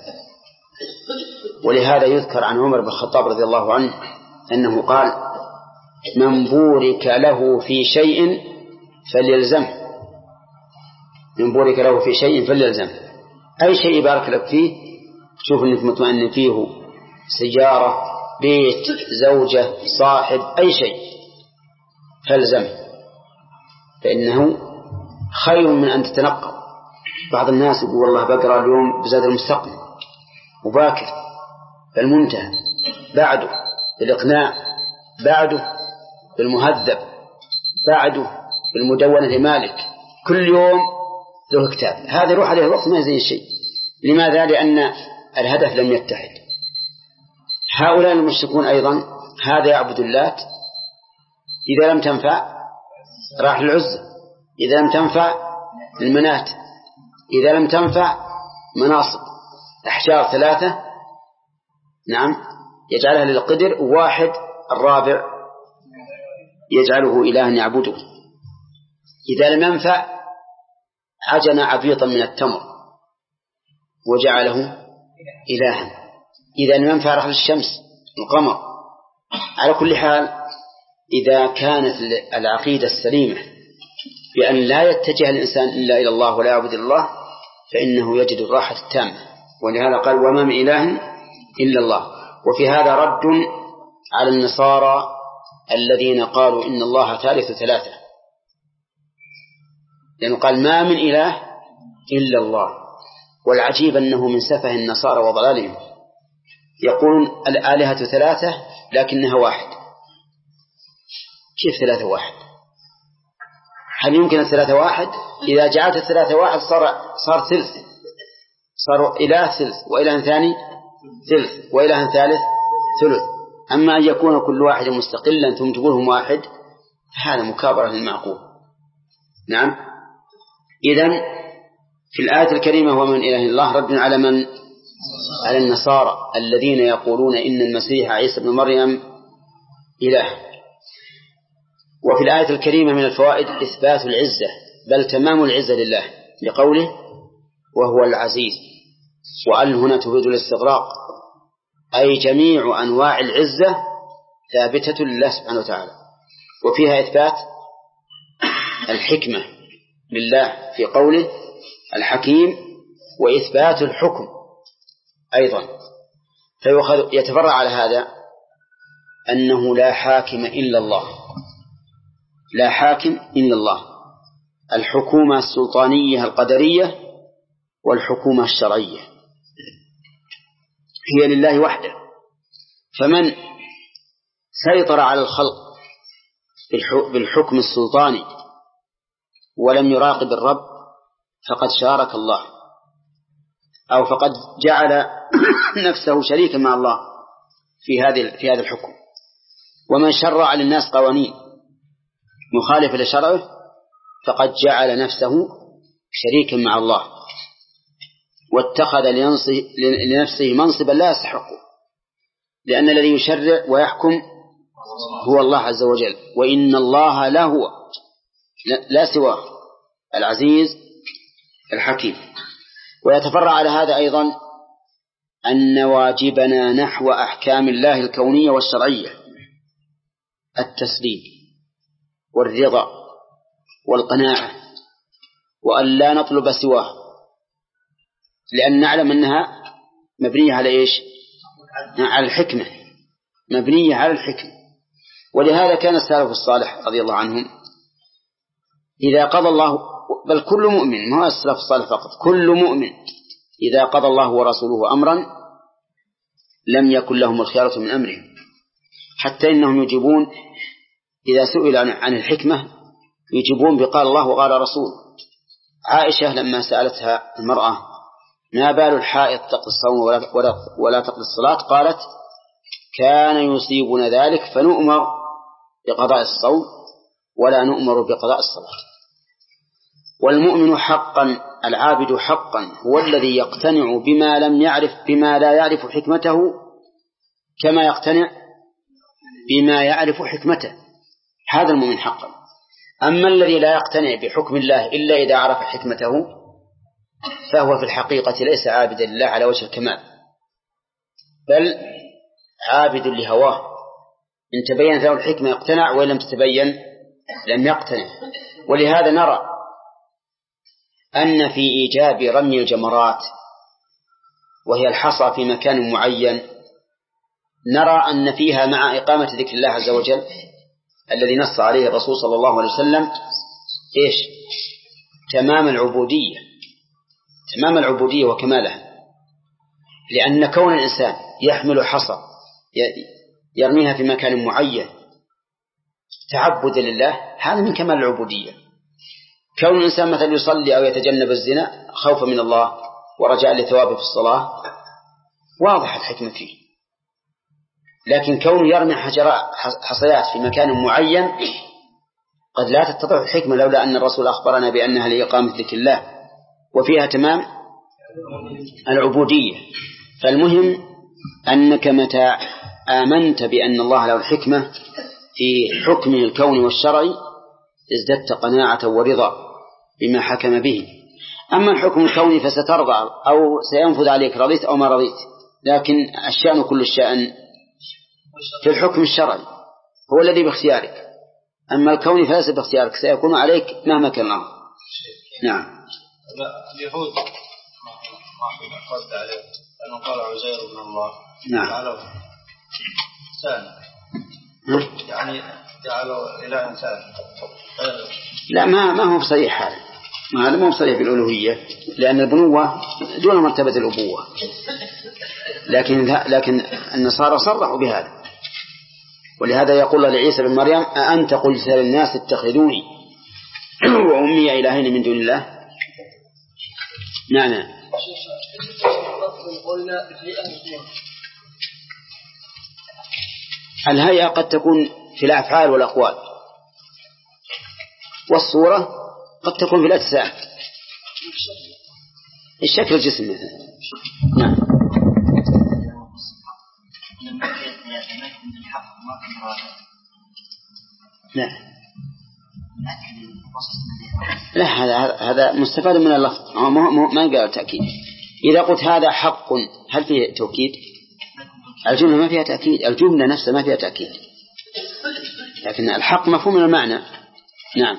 ولهذا يذكر عن عمر بن الخطاب رضي الله عنه أنه قال من بورك له في شيء فليلزمه، من بورك له في شيء فليلزمه. أي شيء بارك لك فيه، تشوف أنك مطمئن فيه، سيارة، بيت، زوجة، صاحب، أي شيء فالزمه، فإنه خير من أن تتنقل. بعض الناس يقول والله بقرأ اليوم بزاد المستقبل وباكر فالمنتهى، بعده بالإقناع، بعده بالمهذب، بعده بالمدونة لمالك، كل يوم له كتاب. هذا يروح عليه الوقت ما يزين شيء. لماذا؟ لأن الهدف لم يتحد. هؤلاء المشركون أيضا هذا يعبد اللات، إذا لم تنفع راح للعزة، إذا لم تنفع المنات، إذا لم تنفع مناصب، أحجار ثلاثة نعم يجعلها للقدر، وواحد الرابع يجعله إلها يعبده. إذا لم ينفع عجن عبيطا من التمر وجعله إلها، إذا لم ينفع رحل الشمس القمر. على كل حال إذا كانت العقيدة السليمة بأن لا يتجه الإنسان إلا إلى الله ولا يعبد الله فإنه يجد الراحة التامة. ولهذا قال وما من إله إلا الله. وفي هذا رد على النصارى الذين قالوا إن الله ثالث ثلاثة، لأنه قال ما من إله إلا الله. والعجيب أنه من سفه النصارى وضلالهم يقولون الآلهة ثلاثة لكنها واحد. كيف ثلاثة واحد؟ هل يمكن الثلاثة واحد؟ إذا جعلت الثلاثة واحد صار صار ثلث، صار إله ثلث، وإله ثاني ثلث، وإله ثالث ثلث. أما أن يكون كل واحد مستقلا ثم تقولهم واحد فهذا مكابرة للمعقول. نعم. إذن في الآية الكريمة ومن إله الله رد على من؟ على النصارى الذين يقولون إن المسيح عيسى بن مريم إله. وفي الآية الكريمة من الفوائد إثبات العزة، بل تمام العزة لله، لقوله وهو العزيز، وأن هنا تفيد الاستغراق، أي جميع أنواع العزة ثابتة لله سبحانه وتعالى. وفيها إثبات الحكمة لله في قوله الحكيم، وإثبات الحكم أيضا. فيتفرع على هذا أنه لا حاكم إلا الله، لا حاكم إلا الله. الحكومة السلطانية القدرية والحكومة الشرعية هي لله وحده. فمن سيطر على الخلق بالحكم السلطاني ولم يراقب الرب فقد شارك الله، أو فقد جعل نفسه شريكا مع الله في هذه في هذا الحكم. ومن شرع للناس قوانين مخالفة لشرعه فقد جعل نفسه شريكا مع الله. واتخذ لنفسه منصبا لا يستحقه، لأن الذي يشرع ويحكم هو الله عز وجل، وإن الله لهو لا سواه العزيز الحكيم. ويتفرع على هذا أيضا أن واجبنا نحو أحكام الله الكونية والشرعية التسليم والرضا والقناعة، وأن لا نطلب سواه، لأن نعلم أنها مبنية على إيش؟ على الحكمة، مبنية على الحكمة. ولهذا كان السلف الصالح رضي الله عنهم إذا قضى الله، بل كل مؤمن، ما هو السلف الصالح فقط، كل مؤمن إذا قضى الله ورسوله أمرا لم يكن لهم الخيارة من أمرهم، حتى إنهم يجيبون إذا سئل عن الحكمة يجيبون بقال الله وقال رسول. عائشة لما سألتها المرأة ما بال الحائض تقضي الصوم ولا, ولا, ولا تقضي الصلاة، قالت كان يصيبنا ذلك فنؤمر بقضاء الصوم ولا نؤمر بقضاء الصلاة. والمؤمن حقا العابد حقا هو الذي يقتنع بما لم يعرف بما لا يعرف حكمته كما يقتنع بما يعرف حكمته، هذا المؤمن حقا. أما الذي لا يقتنع بحكم الله إلا إذا عرف حكمته فهو في الحقيقة ليس عابدا لله على وجه الكمال، بل عابد لهواه. إن تبين له الحكمة يقتنع، وإن لم تتبين لم يقتنع. ولهذا نرى أن في إيجاب رمي الجمرات وهي الحصى في مكان معين، نرى أن فيها مع إقامة ذكر الله عز وجل الذي نص عليه الرسول صلى الله عليه وسلم إيش؟ تمام العبودية، تمام العبودية وكمالها. لأن كون الإنسان يحمل حصى يرميها في مكان معين تعبدا لله هذا من كمال العبودية. كون الإنسان مثلا يصلي أو يتجنب الزنا خوفا من الله ورجاء لثوابه في الصلاة واضح الحكمة فيه. لكن كون يرمي حصيات في مكان معين قد لا تتضح الحكمة، لولا أن الرسول أخبرنا بأنها لإقامة ذكر الله وفيها تمام العبودية. فالمهم أنك متى آمنت بأن الله له الحكمة في حكمه الكوني والشرعي ازددت قناعة ورضا بما حكم به. أما الحكم الكوني فسترضى أو سينفذ عليك رضيت أو ما رضيت، لكن الشأن كل الشأن في الحكم الشرعي هو الذي باختيارك، أما الكوني فليس باختيارك، سيكون عليك مهما كان الأمر. نعم. اليهود ما قصد عليه أنه قال عزير بن الله. نعم. جعله إنسان، يعني جعله إله إنسان. لا ما ما هو بصريح هذا، ما هذا ما هو بصريح بالألوهية، لأن البنوة دون مرتبة الأبوة، لكن لكن النصارى صرحوا بهذا. ولهذا يقول لعيسى بن مريم أأنت قلت للناس اتخذوني وأمي إلهين من دون الله. نعم. الهيئة قد تكون في الأفعال والأقوال، والصورة قد تكون في الأجسام، الشكل الجسم مثلا. نعم. لا لا هذا هذا مستفاد من اللفظ، ما ما قال تأكيد. إذا قلت هذا حق هل فيه توكيد؟ الجملة ما فيها تأكيد، الجملة نفسها ما فيها تأكيد، لكن الحق مفهوم من المعنى. نعم.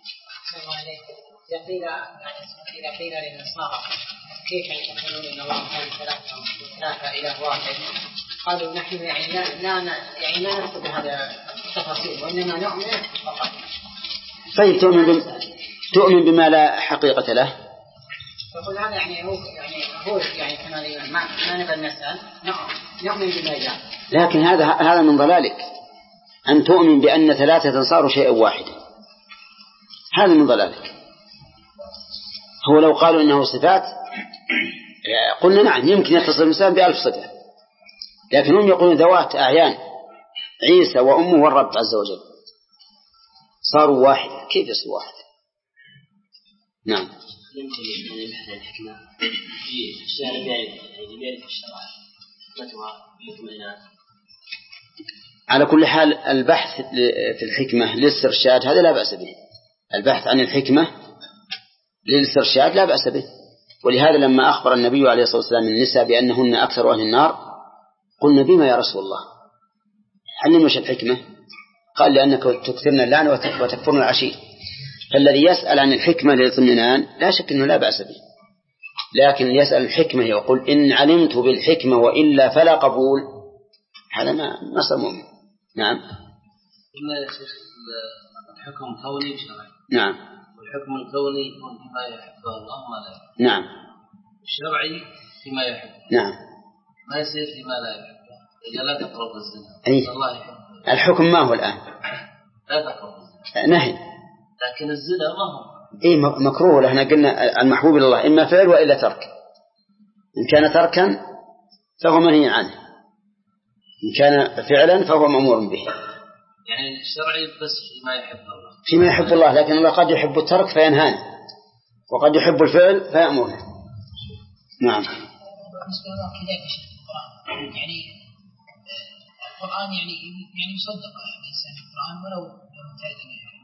إذا قيل للنصارى كيف يقولون إن الله كان ثلاثة إله واحد، قالوا نحن يعني لا يعني لا نقصد هذا التفاصيل وإنما نؤمن فقط. طيب تؤمن بم... تؤمن بما لا حقيقة له. فقل هذا يعني هو يعني هو يعني كما ما ما نبغى نسأل نؤمن بما جاء. لكن هذا هذا من ضلالك أن تؤمن بأن ثلاثة صاروا شيئا واحدا، هذا من ضلالك. هو لو قالوا إنه صفات قلنا نعم يمكن يتصل الإنسان بألف صفة، لكن هم يقولون ذوات أعيان عيسى وأمه والرب عز وجل صاروا واحد، كيف يصير واحد؟ نعم. يمكن أن يبحث عن الحكمة في أشياء لم يعرف يعني يعرف الشرع حكمتها بالاطمئنان. على كل حال البحث في الحكمة للاسترشاد هذا لا بأس به. البحث عن الحكمة للاسترشاد لا بأس به. ولهذا لما أخبر النبي عليه الصلاة والسلام النساء بأنهن أكثر أهل النار قلنا بما يا رسول الله هل مش الحكمة؟ قال لأنك تكثرن اللعن وتكفرن العشير. فالذي يسأل عن الحكمة للاطمئنان لا شك أنه لا بأس به، لكن يسأل الحكمة يقول إن علمت بالحكمة وإلا فلا قبول، هذا ما ما صار مؤمن. نعم. قلنا يا شيخ الحكم كوني وشرعي. نعم. والحكم الكوني يكون فيما يحبه الله وما لا يحبه. نعم. الشرعي فيما يحبه. نعم. ما يصير فيما لا يحبه. إذا لا تقرب الزنا. أي. الله يحبه. الحكم ما هو الآن؟ لا تقرب الزنا. نهي. لكن الزنا ما هو. إيه مكروه. احنا قلنا المحبوب إلى الله إما فعل وإلا ترك. إن كان تركا فهو منهي عنه، إن كان فعلا فهو مأمور به. يعني الشرعي بس فيما يحب الله. فيما يحب الله، لكن الله قد يحب الترك فينهانه، وقد يحب الفعل فيأمره. نعم. يعني القرآن يعني يعني يصدق الإنسان القرآن ولو ممتاز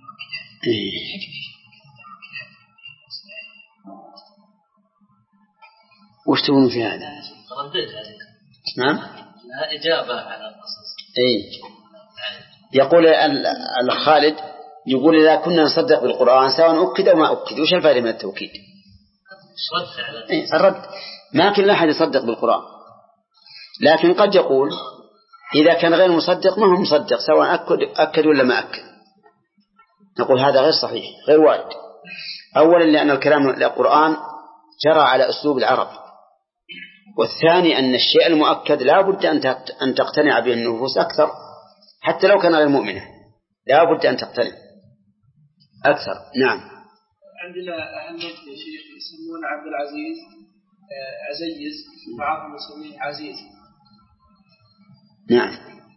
وش تقولون في هذا؟ رديت هذه. نعم. لها إجابة على القصص. إيه. يقول الخالد يقول إذا كنا نصدق بالقرآن سواء أكد أو ما أكد وش الفائدة من التوكيد؟ إيه الرد. ما كل أحد يصدق بالقرآن، لكن قد يقول إذا كان غير مصدق ما هو مصدق سواء أكد أكد ولا ما أكد. نقول هذا غير صحيح غير وارد. أولا لأن الكلام القرآن جرى على أسلوب العرب، والثاني أن الشيء المؤكد لا بد أن تقتنع به النفوس أكثر حتى لو كان غير مؤمنة، لا بد أن تقتنع أكثر. نعم. عندنا أهل شيخ يسمون عبد العزيز عزيز، بعضهم يسميه عزيز. نعم.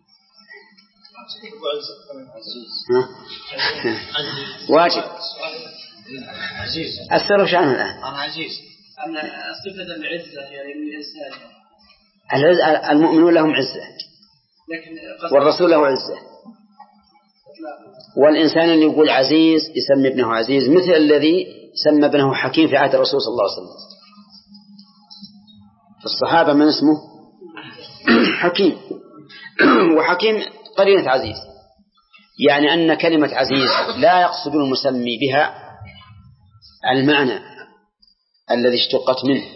واجب. أسأل وش عنه الآن؟ أنا عزيز. أن صفة العزة يعني من الإنسان. العزة المؤمنون لهم عزة، والرسول له عزة. والإنسان اللي يقول عزيز يسمي ابنه عزيز، مثل الذي سمى ابنه حكيم في عهد الرسول صلى الله عليه وسلم. في الصحابة من اسمه حكيم، وحكيم قرينة عزيز، يعني أن كلمة عزيز لا يقصد المسمي بها المعنى الذي اشتقت منه،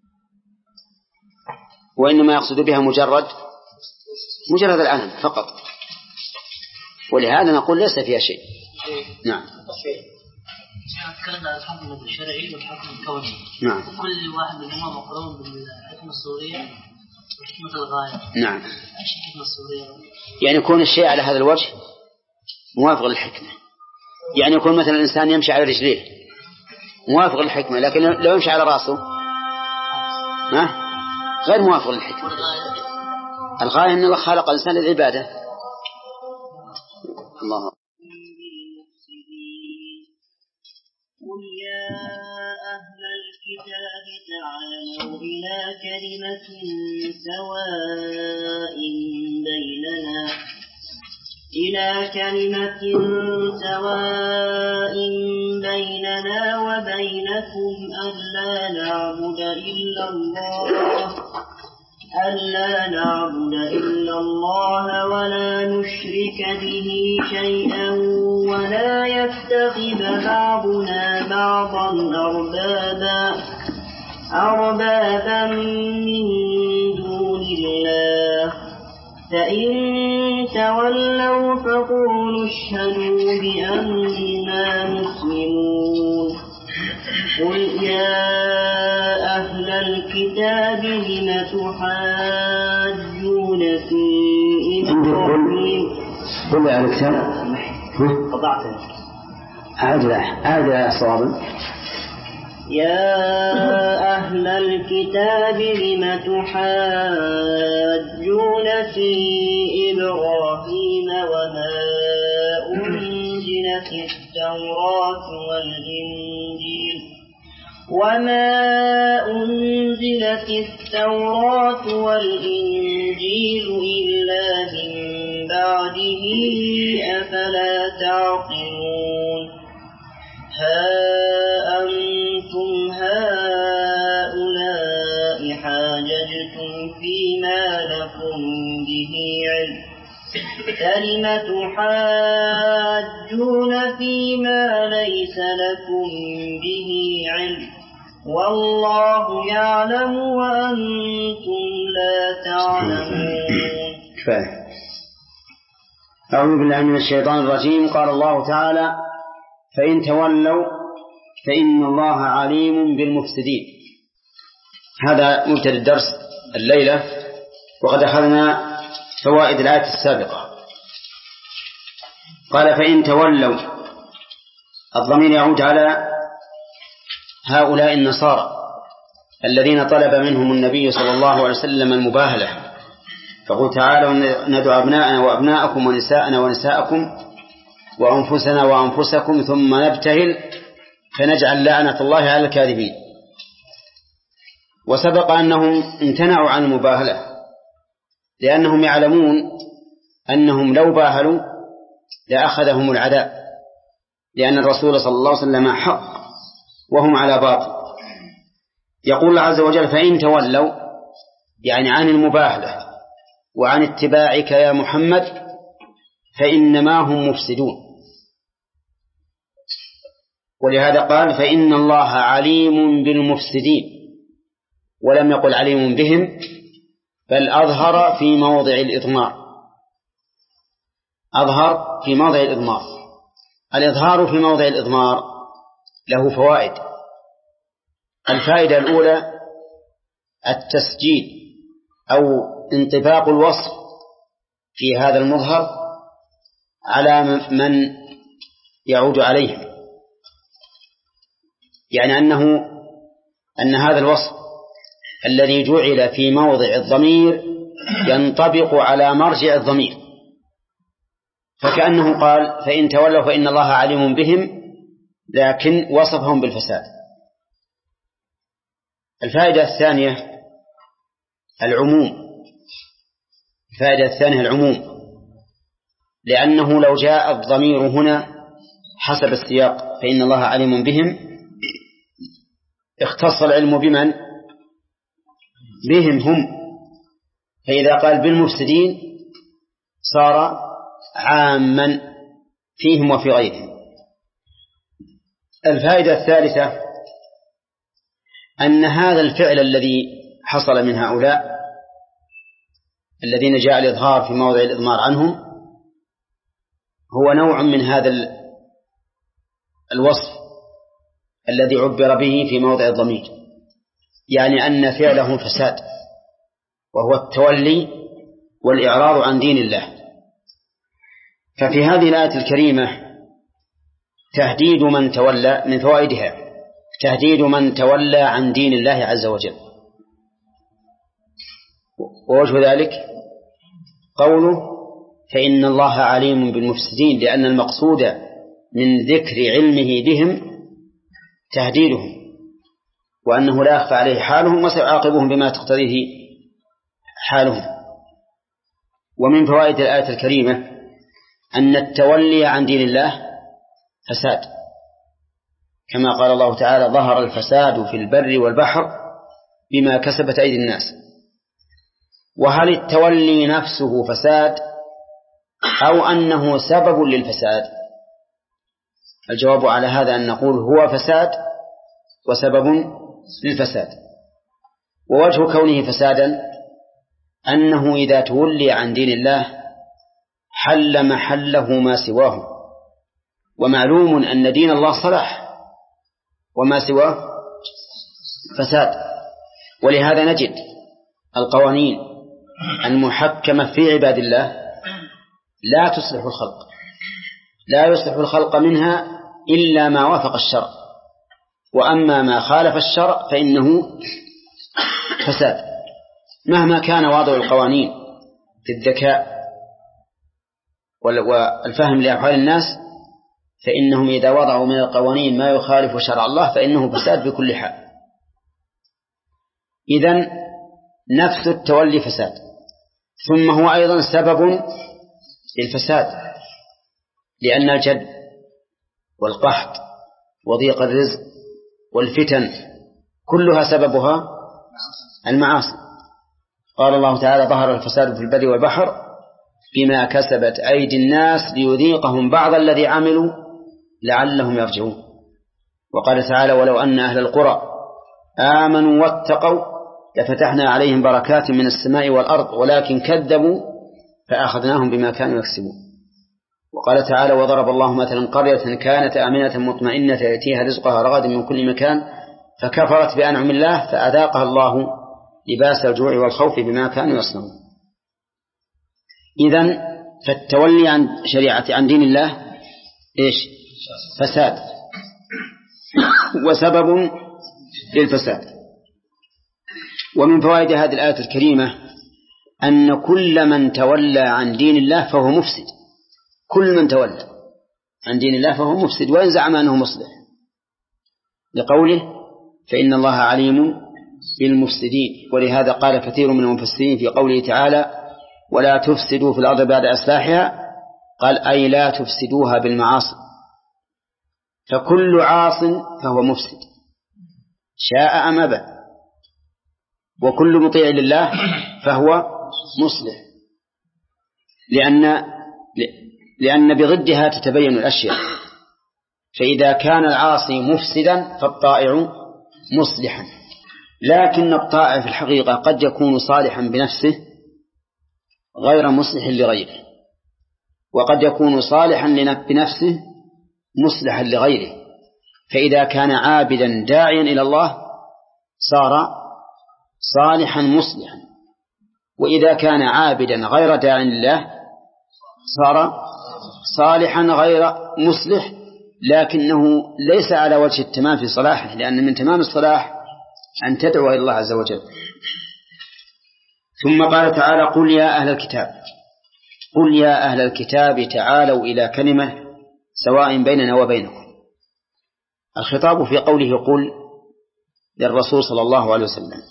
وإنما يقصد بها مجرد مجرد العلم فقط، ولهذا نقول ليس فيها شيء. نعم. تكلمنا عن الحكم الشرعي والحكم الكوني. نعم. كل واحد منهما مقرون بالحكمة السورية وحكمة الغاية. نعم. ايش الحكمة السورية؟ يعني يكون الشيء على هذا الوجه موافق للحكمة، يعني يكون مثلا الإنسان يمشي على رجليه موافق للحكمة، لكن لو يمشي على رأسه ها غير موافق للحكمة. الغاية أن الله خلق الإنسان للعبادة. الله. قل يا أهل الكتاب تعالوا إلى كلمة سواء بيننا إلى كلمة سواء بيننا وبينكم ألا نعبد إلا الله ألا نعبد إلا الله ولا نشرك به شيئا ولا يتخذ بعضنا بعضا أربابا أربابا من دون الله فإن تولوا فقولوا اشهدوا بأننا مسلمون. قل يا أهل الكتاب لم تحاجون في إبراهيم. قل يا أهل الكتاب قطعت أعد أعد صوابا. يا أهل الكتاب لم تحاجون في إبراهيم وما أنزلت التوراة والإنجيل وما أنزلت التوراة والإنجيل إلا من بعده أفلا تعقلون ها أنتم هؤلاء حاججتم فيما لكم به علم فلم تحاجون فيما ليس لكم به علم والله يعلم وأنتم لا تعلمون. أعوذ بالله من الشيطان الرجيم. قال الله تعالى: فإن تولوا فإن الله عليم بالمفسدين. هذا مبتدأ الدرس الليلة، وقد أخذنا فوائد الآية السابقة. قال: فإن تولوا، الضمير يعود على هؤلاء النصارى الذين طلب منهم النبي صلى الله عليه وسلم المباهلة، فقل تعالوا ندعو أبناءنا وأبناءكم ونساءنا ونساءكم وأنفسنا وأنفسكم ثم نبتهل فنجعل لعنة الله على الكاذبين. وسبق أنهم امتنعوا عن المباهلة لأنهم يعلمون أنهم لو باهلوا لأخذهم العذاب، لأن الرسول صلى الله عليه وسلم حق وهم على باطل. يقول الله عز وجل: فإن تولوا، يعني عن المباهلة وعن اتباعك يا محمد، فإنما هم مفسدون. ولهذا قال: فإن الله عليم بالمفسدين، ولم يقل عليم بهم، بل أظهر في موضع الإضمار. أظهر في موضع الإضمار. الإظهار في موضع الإضمار له فوائد. الفائدة الأولى التسجيل أو انطباق الوصف في هذا المظهر على من يعود عليهم، يعني أنه أن هذا الوصف الذي جعل في موضع الضمير ينطبق على مرجع الضمير، فكأنه قال: فإن تولوا فإن الله عليم بهم، لكن وصفهم بالفساد. الفائدة الثانية العموم. الفائدة الثانية العموم، لأنه لو جاء الضمير هنا حسب السياق فإن الله عليم بهم، اختص العلم بمن؟ بهم هم. فإذا قال بالمفسدين صار عاما فيهم وفي غيرهم. الفائدة الثالثة أن هذا الفعل الذي حصل من هؤلاء الذين جاء الإظهار في موضع الإضمار عنهم هو نوع من هذا الوصف الذي عبر به في موضع الضمير، يعني أن فعله فساد، وهو التولي والإعراض عن دين الله. ففي هذه الآية الكريمة تهديد من تولى، من فوائدها تهديد من تولى عن دين الله عز وجل. ووجه ذلك قوله: فإن الله عليم بالمفسدين، لأن المقصود من ذكر علمه بهم تهديدهم، وأنه لا يخفى عليه حالهم وسيعاقبهم بما تقتضيه حالهم. ومن فوائد الآية الكريمة أن التولي عن دين الله فساد، كما قال الله تعالى: ظهر الفساد في البر والبحر بما كسبت أيدي الناس. وهل التولي نفسه فساد أو أنه سبب للفساد؟ الجواب على هذا أن نقول هو فساد وسبب للفساد. ووجه كونه فسادا أنه إذا تولي عن دين الله حل محله ما سواه، ومعلوم أن دين الله صلاح وما سواه فساد. ولهذا نجد القوانين المحكمة في عباد الله لا تصلح الخلق، لا يصلح الخلق منها إلا ما وافق الشرع، وأما ما خالف الشرع فإنه فساد. مهما كان واضع القوانين في الذكاء والفهم لأفعال الناس، فإنهم إذا وضعوا من القوانين ما يخالف شرع الله فإنه فساد بكل حال. إذن نفس التولي فساد، ثم هو أيضا سبب للفساد، لأن الجد والقحط وضيق الرزق والفتن كلها سببها المعاصي. قال الله تعالى: ظهر الفساد في البر والبحر بما كسبت أيدي الناس ليذيقهم بعض الذي عملوا لعلهم يرجعون. وقال تعالى: ولو أن أهل القرى آمنوا واتقوا لفتحنا عليهم بركات من السماء والأرض ولكن كذبوا فأخذناهم بما كانوا يكسبون. وقال تعالى: وضرب الله مثلا قرية كانت آمنة مطمئنة يأتيها رزقها رغدا من كل مكان فكفرت بأنعم الله فأذاقها الله لباس الجوع والخوف بما كانوا يصنعون. إذن فالتولي عن شريعة عن دين الله إيش؟ فساد وسبب للفساد. ومن فوائد هذه الآية الكريمة أن كل من تولى عن دين الله فهو مفسد. كل من تولى عن دين الله فهو مفسد وإن زعم أنه مصلح، لقوله: فإن الله عليم بالمفسدين. ولهذا قال كثير من المفسرين في قوله تعالى: ولا تفسدوا في الأرض بعد إصلاحها، قال: أي لا تفسدوها بالمعاصي. فكل عاص فهو مفسد شاء أم أبى، وكل مطيع لله فهو مصلح، لأن لأن بضدها تتبين الأشياء. فإذا كان العاصي مفسدا فالطائع مصلحا، لكن الطائع في الحقيقة قد يكون صالحا بنفسه غير مصلح لغيره، وقد يكون صالحا بنفسه مصلحا لغيره. فإذا كان عابدا داعيا إلى الله صار صالحا مصلحا، وإذا كان عابدا غير داعيا لله صار صالحا غير مصلح، لكنه ليس على وجه التمام في صلاحه، لأن من تمام الصلاح أن تدعو إلى الله عز وجل. ثم قال تعالى: قل يا أهل الكتاب قل يا أهل الكتاب تعالوا إلى كلمة سواء بيننا وبينكم. الخطاب في قوله قل للرسول صلى الله عليه وسلم.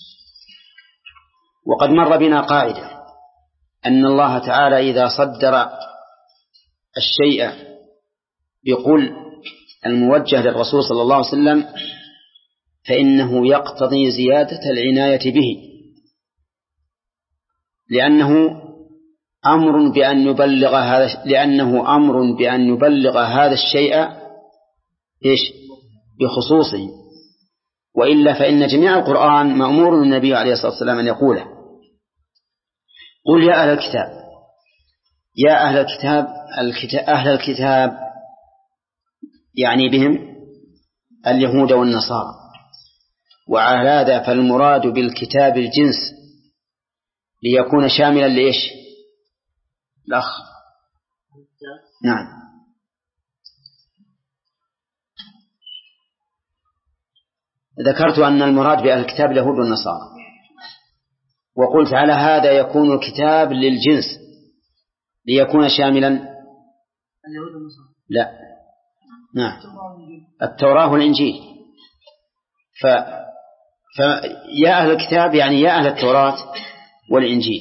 وقد مر بنا قاعدة أن الله تعالى إذا صدر الشيء بقل الموجه للرسول صلى الله عليه وسلم فإنه يقتضي زيادة العناية به، لأنه أمر بأن يبلغ هذا لأنه أمر بأن يبلغ هذا الشيء إيش بخصوصه، وإلا فإن جميع القرآن مأمور النبي عليه الصلاة والسلام أن يقوله. قل يا أهل الكتاب، يا أهل الكتاب الكتاب أهل الكتاب يعني بهم اليهود والنصارى، وعلى هذا فالمراد بالكتاب الجنس ليكون شاملا لإيش؟ الأخ نعم. ذكرت أن المراد بأهل الكتاب اليهود والنصارى، وقلت على هذا يكون الكتاب للجنس ليكون شاملا اليهود والنصارى. لا نعم التوراة والإنجيل. ف... فيا أهل الكتاب يعني يا أهل التوراة والإنجيل.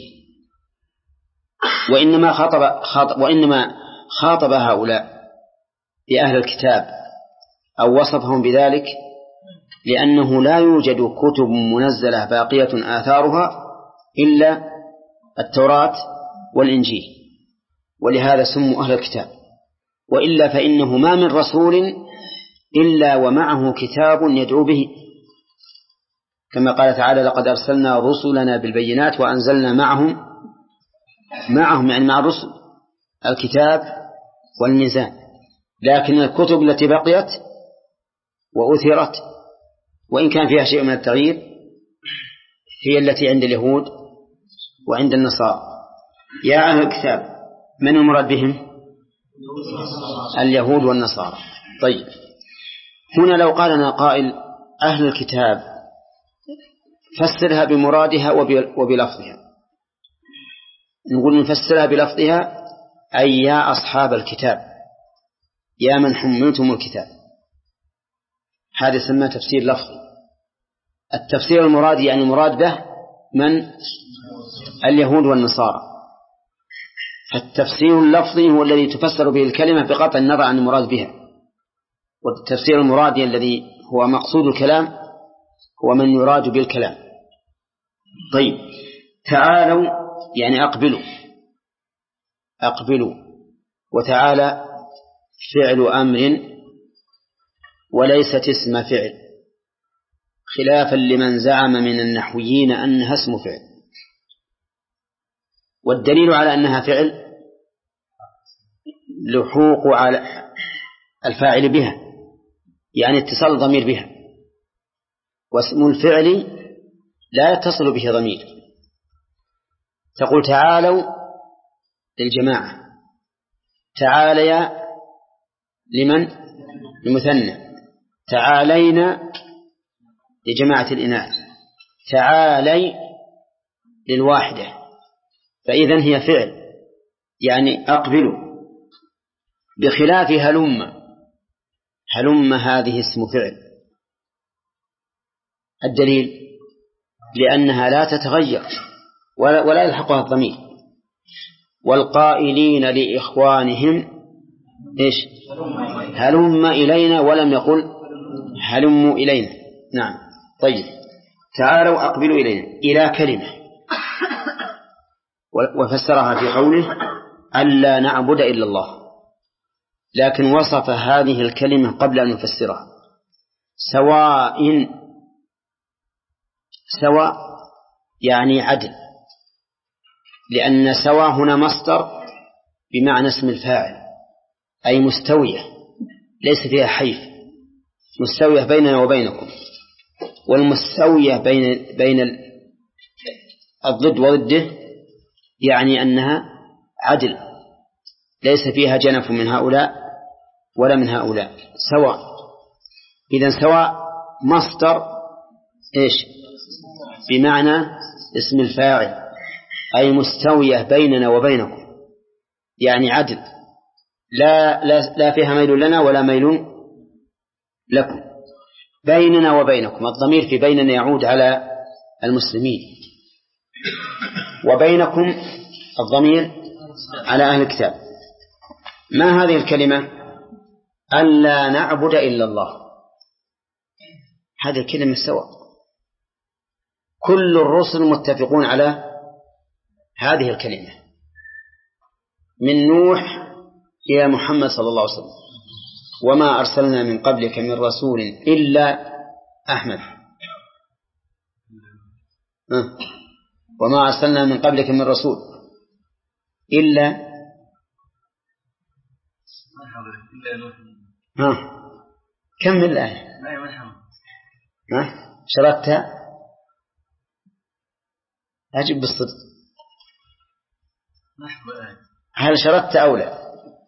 وإنما خاطب خاطب وإنما خاطب هؤلاء بأهل الكتاب أو وصفهم بذلك لأنه لا يوجد كتب منزلة باقية آثارها إلا التوراة والإنجيل، ولهذا سموا أهل الكتاب. وإلا فإنه ما من رسول إلا ومعه كتاب يدعو به، كما قال تعالى: لقد أرسلنا رسلنا بالبينات وأنزلنا معهم معهم يعني مع الرسل الكتاب والميزان. لكن الكتب التي بقيت وأثرت وإن كان فيها شيء من التغيير هي التي عند اليهود وعند النصارى. يا أهل الكتاب من المراد بهم؟ اليهود والنصارى. طيب، هنا لو قال لنا قائل أهل الكتاب فسرها بمرادها وبلفظها، نقول نفسرها بلفظها أي يا أصحاب الكتاب، يا من حملتم الكتاب. هذا يسمى تفسير لفظي. التفسير المراد يعني المراد به من اليهود والنصارى. فالتفسير اللفظي هو الذي تفسر به الكلمة بقطع النظر عن المراد بها، والتفسير المراد الذي هو مقصود الكلام هو من يراد بالكلام. طيب، تعالوا يعني أقبلوا، أقبلوا، وتعالى فعل أمر وليست اسم فعل، خلافا لمن زعم من النحويين أنها اسم فعل. والدليل على أنها فعل لحوق على الفاعل بها، يعني اتصال الضمير بها، واسم الفعل لا يتصل به ضمير. تقول تعالوا للجماعة، تعاليا لمن؟ للمثنى، تعالينا لجماعة الإناث، تعالي للواحدة. فإذن هي فعل يعني أقبلوا، بخلاف هلم. هلم هذه اسم فعل. الدليل لأنها لا تتغير ولا يلحقها الضمير. والقائلين لإخوانهم إيش؟ هلم إلينا، ولم يقل هلموا إلينا. نعم. طيب، تعالوا أقبلوا إلينا إلى كلمة، وفسرها في قوله ألا نعبد إلا الله، لكن وصف هذه الكلمة قبل أن يفسرها. سواء، سواء يعني عدل، لأن سواء هنا مصدر بمعنى اسم الفاعل، أي مستوية ليس فيها حيف، مستوية بيننا وبينكم. والمستوية بين بين الضد وضده يعني أنها عدل، ليس فيها جنف من هؤلاء ولا من هؤلاء، سواء. إذن سواء مصدر إيش؟ بمعنى اسم الفاعل، أي مستوية بيننا وبينكم، يعني عدل، لا, لا, لا فيها ميل لنا ولا ميل لكم. بيننا وبينكم، الضمير في بيننا يعود على المسلمين، وبينكم الضمير على أهل الكتاب. ما هذه الكلمة؟ ألا نعبد إلا الله. هذه الكلمة سواء، كل الرسل متفقون على هذه الكلمة، من نوح إلى محمد صلى الله عليه وسلم. وما أرسلنا من قبلك من رسول إلا أحمد أه. وما أرسلنا من قبلك من رسول إلا ها. كم من الآية؟ ها شردتها؟ أجب بالصدق، هل شردت أو لا؟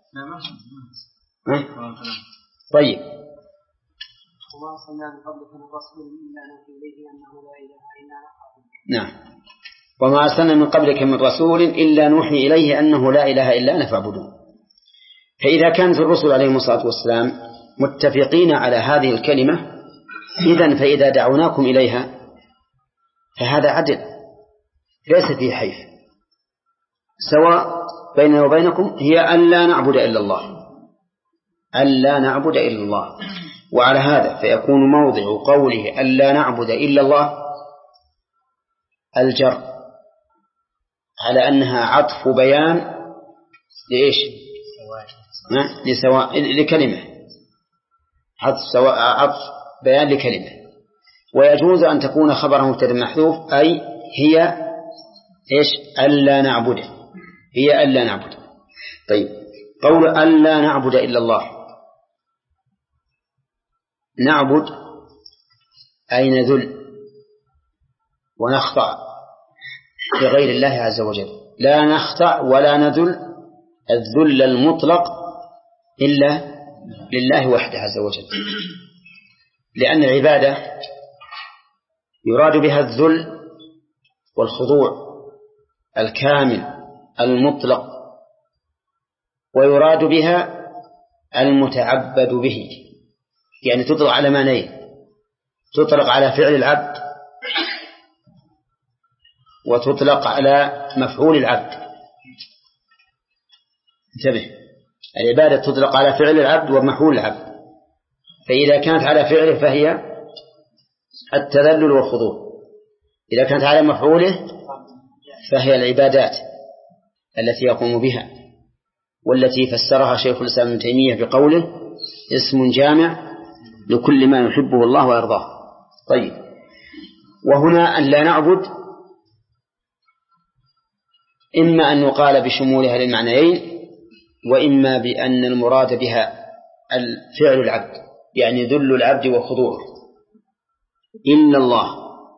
طيب، وما أرسلنا من قبلك من رسول إلا نوحي إليه أنه لا إله إلا أنا. نعم. وما أرسلنا من قبلك من رسول إلا نوحي إليه أنه لا إله إلا أنا فاعبدون. فإذا كانت الرسل عليهم الصلاة والسلام متفقين على هذه الكلمة، إذن فإذا دعوناكم إليها فهذا عدل ليس فيه حيف. سواء بيننا وبينكم هي أن لا نعبد إلا الله، أن لا نعبد إلا الله. وعلى هذا فيكون موضع قوله أن لا نعبد إلا الله الجر، على أنها عطف بيان لإيش؟ لسواء، لكلمة، عطف, سواء عطف بيان لكلمة. ويجوز أن تكون خبره مبتدأ محذوف، أي هي إيش؟ ألا نعبد، هي ألا نعبد. طيب، قول ألا نعبد إلا الله، نعبد أي نذل ونخضع لغير الله عز وجل، لا نخضع ولا نذل الذل المطلق إلا لله وحده عز وجل، لأن العبادة يراد بها الذل والخضوع الكامل المطلق، ويراد بها المتعبد به، يعني تطلق على معنيين، تطلق على فعل العبد وتطلق على مفعول العبد. انتبه، العبادة تطلق على فعل العبد ومفعول العبد، فإذا كانت على فعله فهي التذلل والخضوع، إذا كانت على مفعوله فهي العبادات التي يقوم بها، والتي فسرها شيخ الإسلام ابن تيمية بقوله اسم جامع لكل ما يحبه الله ويرضاه. طيب، وهنا أن لا نعبد إما أن يقال بشمولها للمعنيين، وإما بأن المراد بها الفعل العبد، يعني ذل العبد وخضوعه. إن الله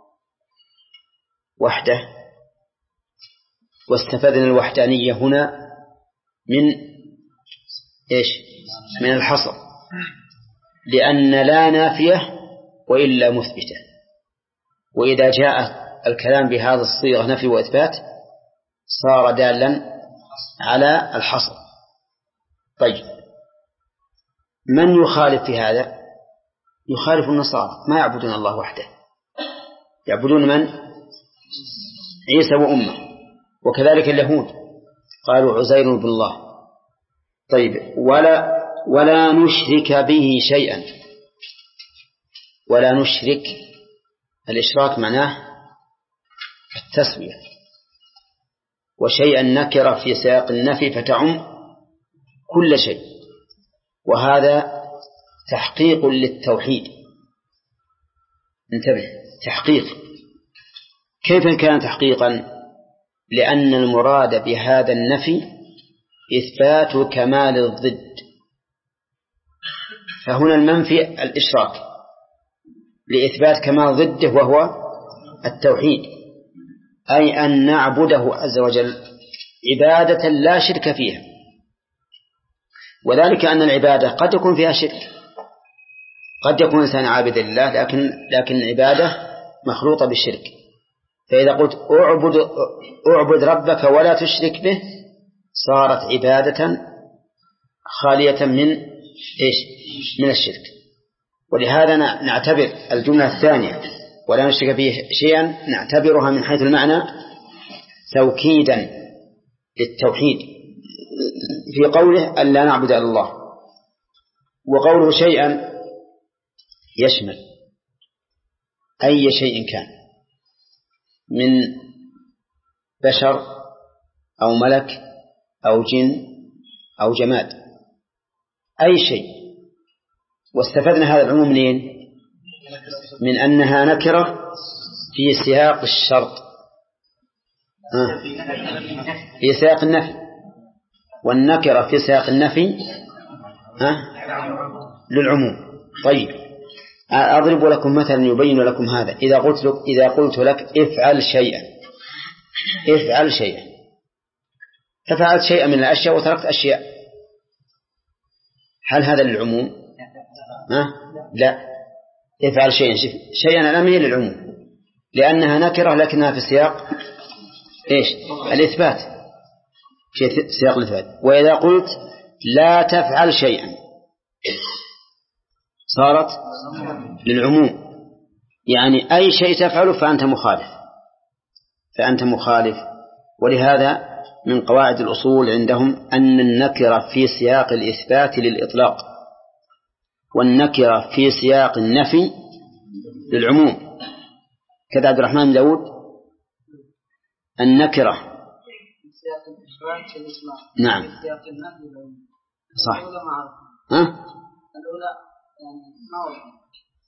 وحده، واستفدنا الوحدانية هنا من إيش؟ من الحصر، لأن لا نافية وإلا مثبتة، وإذا جاء الكلام بهذا الصيغة نفي وإثبات صار دالا على الحصر. طيب، من يخالف في هذا؟ يخالف النصارى، ما يعبدون الله وحده، يعبدون من؟ عيسى وأمه، وكذلك اليهود قالوا عزير بن الله. طيب، ولا ولا نشرك به شيئا، ولا نشرك، الإشراك معناه التسوية، وشيئا نكرة في سياق النفي فتعم كل شيء، وهذا تحقيق للتوحيد. انتبه، تحقيق. كيف كان تحقيقا؟ لأن المراد بهذا النفي إثبات كمال الضد، فهنا المنفي الإشراك لإثبات كمال ضده وهو التوحيد، أي أن نعبده عز وجل عبادة لا شرك فيها، وذلك أن العبادة قد يكون فيها شرك، قد يكون إنسان عابدا لله لكن لكن العبادة مخلوطة بالشرك. فإذا قلت أعبد, أعبد ربك ولا تشرك به صارت عبادة خالية من إيش؟ من الشرك. ولهذا نعتبر الجملة الثانية ولا نشرك به شيئا نعتبرها من حيث المعنى توكيدا للتوحيد في قوله أن لا نعبد إلا الله. وقوله شيئا يشمل أي شيء كان من بشر أو ملك أو جن أو جماد، أي شيء. واستفدنا هذا العموم منين؟ من أنها نكرة في سياق الشرط، آه. في سياق النفي، والنكرة في سياق النفي آه. للعموم. طيب، أضرب لكم مثلا يبين لكم هذا. إذا قلت لك, إذا قلت لك افعل شيئا، افعل شيئا، ففعلت شيئا من الأشياء وتركت أشياء، هل هذا للعموم؟ ها؟ لا، افعل شيئا، شيئا الأمر للعموم لأنها نكرة لكنها في سياق إيش؟ الإثبات، في سياق الإثبات. وإذا قلت لا تفعل شيئا صارت للعموم، يعني أي شيء تفعله فأنت مخالف، فأنت مخالف. ولهذا من قواعد الأصول عندهم أن النكرة في سياق الإثبات للإطلاق، والنكرة في سياق النفي للعموم. كذا عبد الرحمن بن داود النكرة سياق الإثبات للإطلاق، نعم سياق النفي للعموم. صح. الأولى معروفة، ها؟ الأولى يعني ما وضع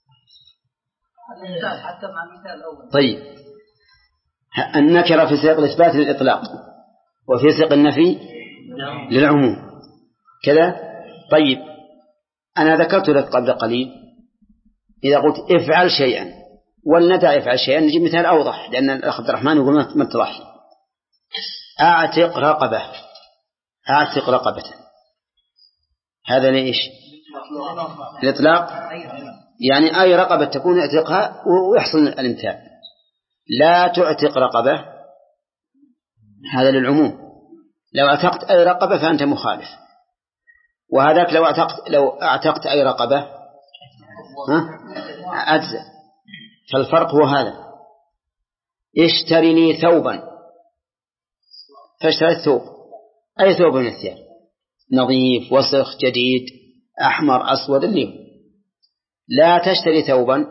المثال حتى مع المثال الأول. طيب، النكرة في سياق الإثبات للإطلاق وفي سياق النفي للعموم كذا. طيب، أنا ذكرت لك قبل قليل إذا قلت افعل شيئا ولندع افعل شيئا نجيب مثال أوضح، لأن الأخ عبد الرحمن يقول ما اتضح. أعتق رقبة، أعتق رقبة، هذا ليش؟ الإطلاق، يعني أي رقبة تكون اعتقها ويحصل الامتثال. لا تعتق رقبة هذا للعموم، لو اعتقت أي رقبة فأنت مخالف. وهذاك لو اعتقت لو اعتقت أي رقبة ها أجزأ. فالفرق هو هذا. اشتري لي ثوبا، فاشتريت ثوب، أي ثوب من الثياب، نظيف وسخ جديد أحمر أسود اللي هو. لا تشتري ثوبا،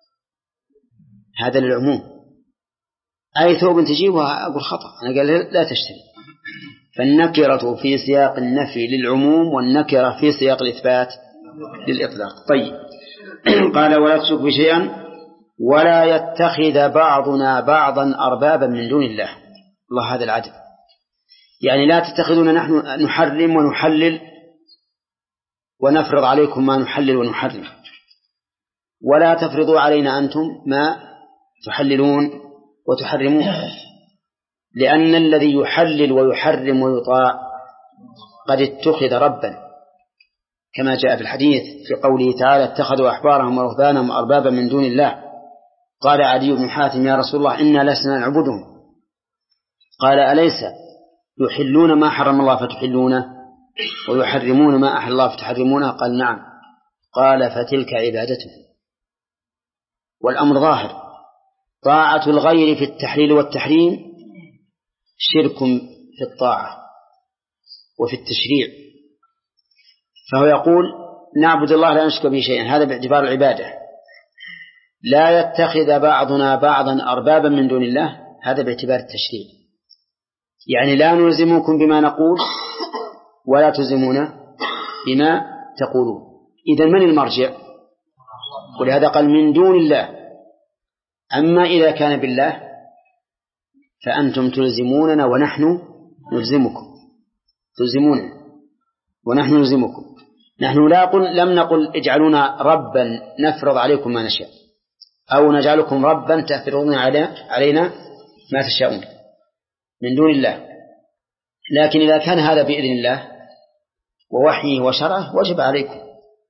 هذا للعموم، أي ثوب تجيبها أقول خطأ، أنا قال لا تشتري. فالنكرة في سياق النفي للعموم، والنكرة في سياق الإثبات للإطلاق. طيب قال ولا تشرك بشيئا ولا يتخذ بعضنا بعضا أربابا من دون الله. الله هذا العدل، يعني لا تتخذون نحن نحرم ونحلل ونفرض عليكم ما نحلل ونحرم، ولا تفرضوا علينا أنتم ما تحللون وتحرمون، لأن الذي يحلل ويحرم ويطاع قد اتخذ ربا، كما جاء في الحديث في قوله تعالى اتخذوا أحبارهم ورهبانهم أربابا من دون الله. قال عدي بن حاتم يا رسول الله إنا لسنا نعبدهم، قال أليس يحلون ما حرم الله فتحلونه ويحرمون ما أحل الله فتحرمونه؟ قال نعم. قال فتلك عبادته. والأمر ظاهر، طاعة الغير في التحليل والتحريم شرك في الطاعة وفي التشريع. فهو يقول نعبد الله لا نشرك به شيئا، هذا باعتبار العبادة. لا يتخذ بعضنا بعضا أربابا من دون الله، هذا باعتبار التشريع، يعني لا نلزمكم بما نقول ولا تلزمون بما تقولون. إذن من المرجع؟ ولهذا قال من دون الله. أما إذا كان بالله فأنتم تلزموننا ونحن نلزمكم، تلزموننا ونحن نلزمكم. نحن لا قل لم نقل اجعلونا ربا نفرض عليكم ما نشاء، أو نجعلكم ربا تفرضون علينا ما تشاءون من دون الله. لكن إذا كان هذا بإذن الله ووحيه وشرعه وجب عليكم.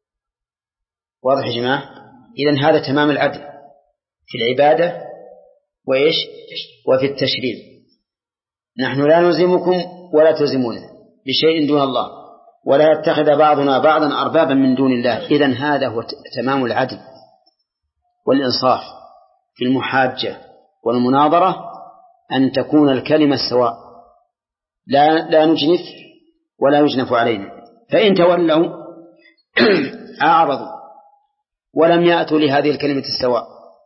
واضح يا جماعة؟ إذن هذا تمام العدل في العبادة وإيش وفي التشريع. نحن لا نلزمكم ولا تلزمونا بشيء دون الله، ولا يتخذ بعضنا بعضا أربابا من دون الله. إذن هذا هو تمام العدل والإنصاف في المحاجة والمناظرة، أن تكون الكلمة سواء، لا, لا نجنف ولا يجنف علينا. فإن تولوا أعرضوا ولم يأتوا لهذه الكلمة السواء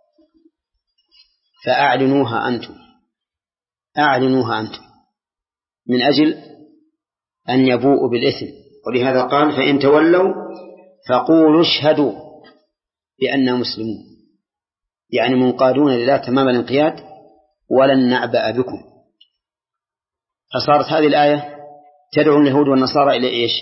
فأعلنوها أنتم، أعلنوها أنتم من أجل أن يبوءوا بالإثم. ولهذا قال فإن تولوا فقولوا اشهدوا بأننا مسلمون، يعني منقادون لله تمام الانقياد ولن نعبأ بكم. فصارت هذه الآية تدعو اليهود والنصارى إلى إيش؟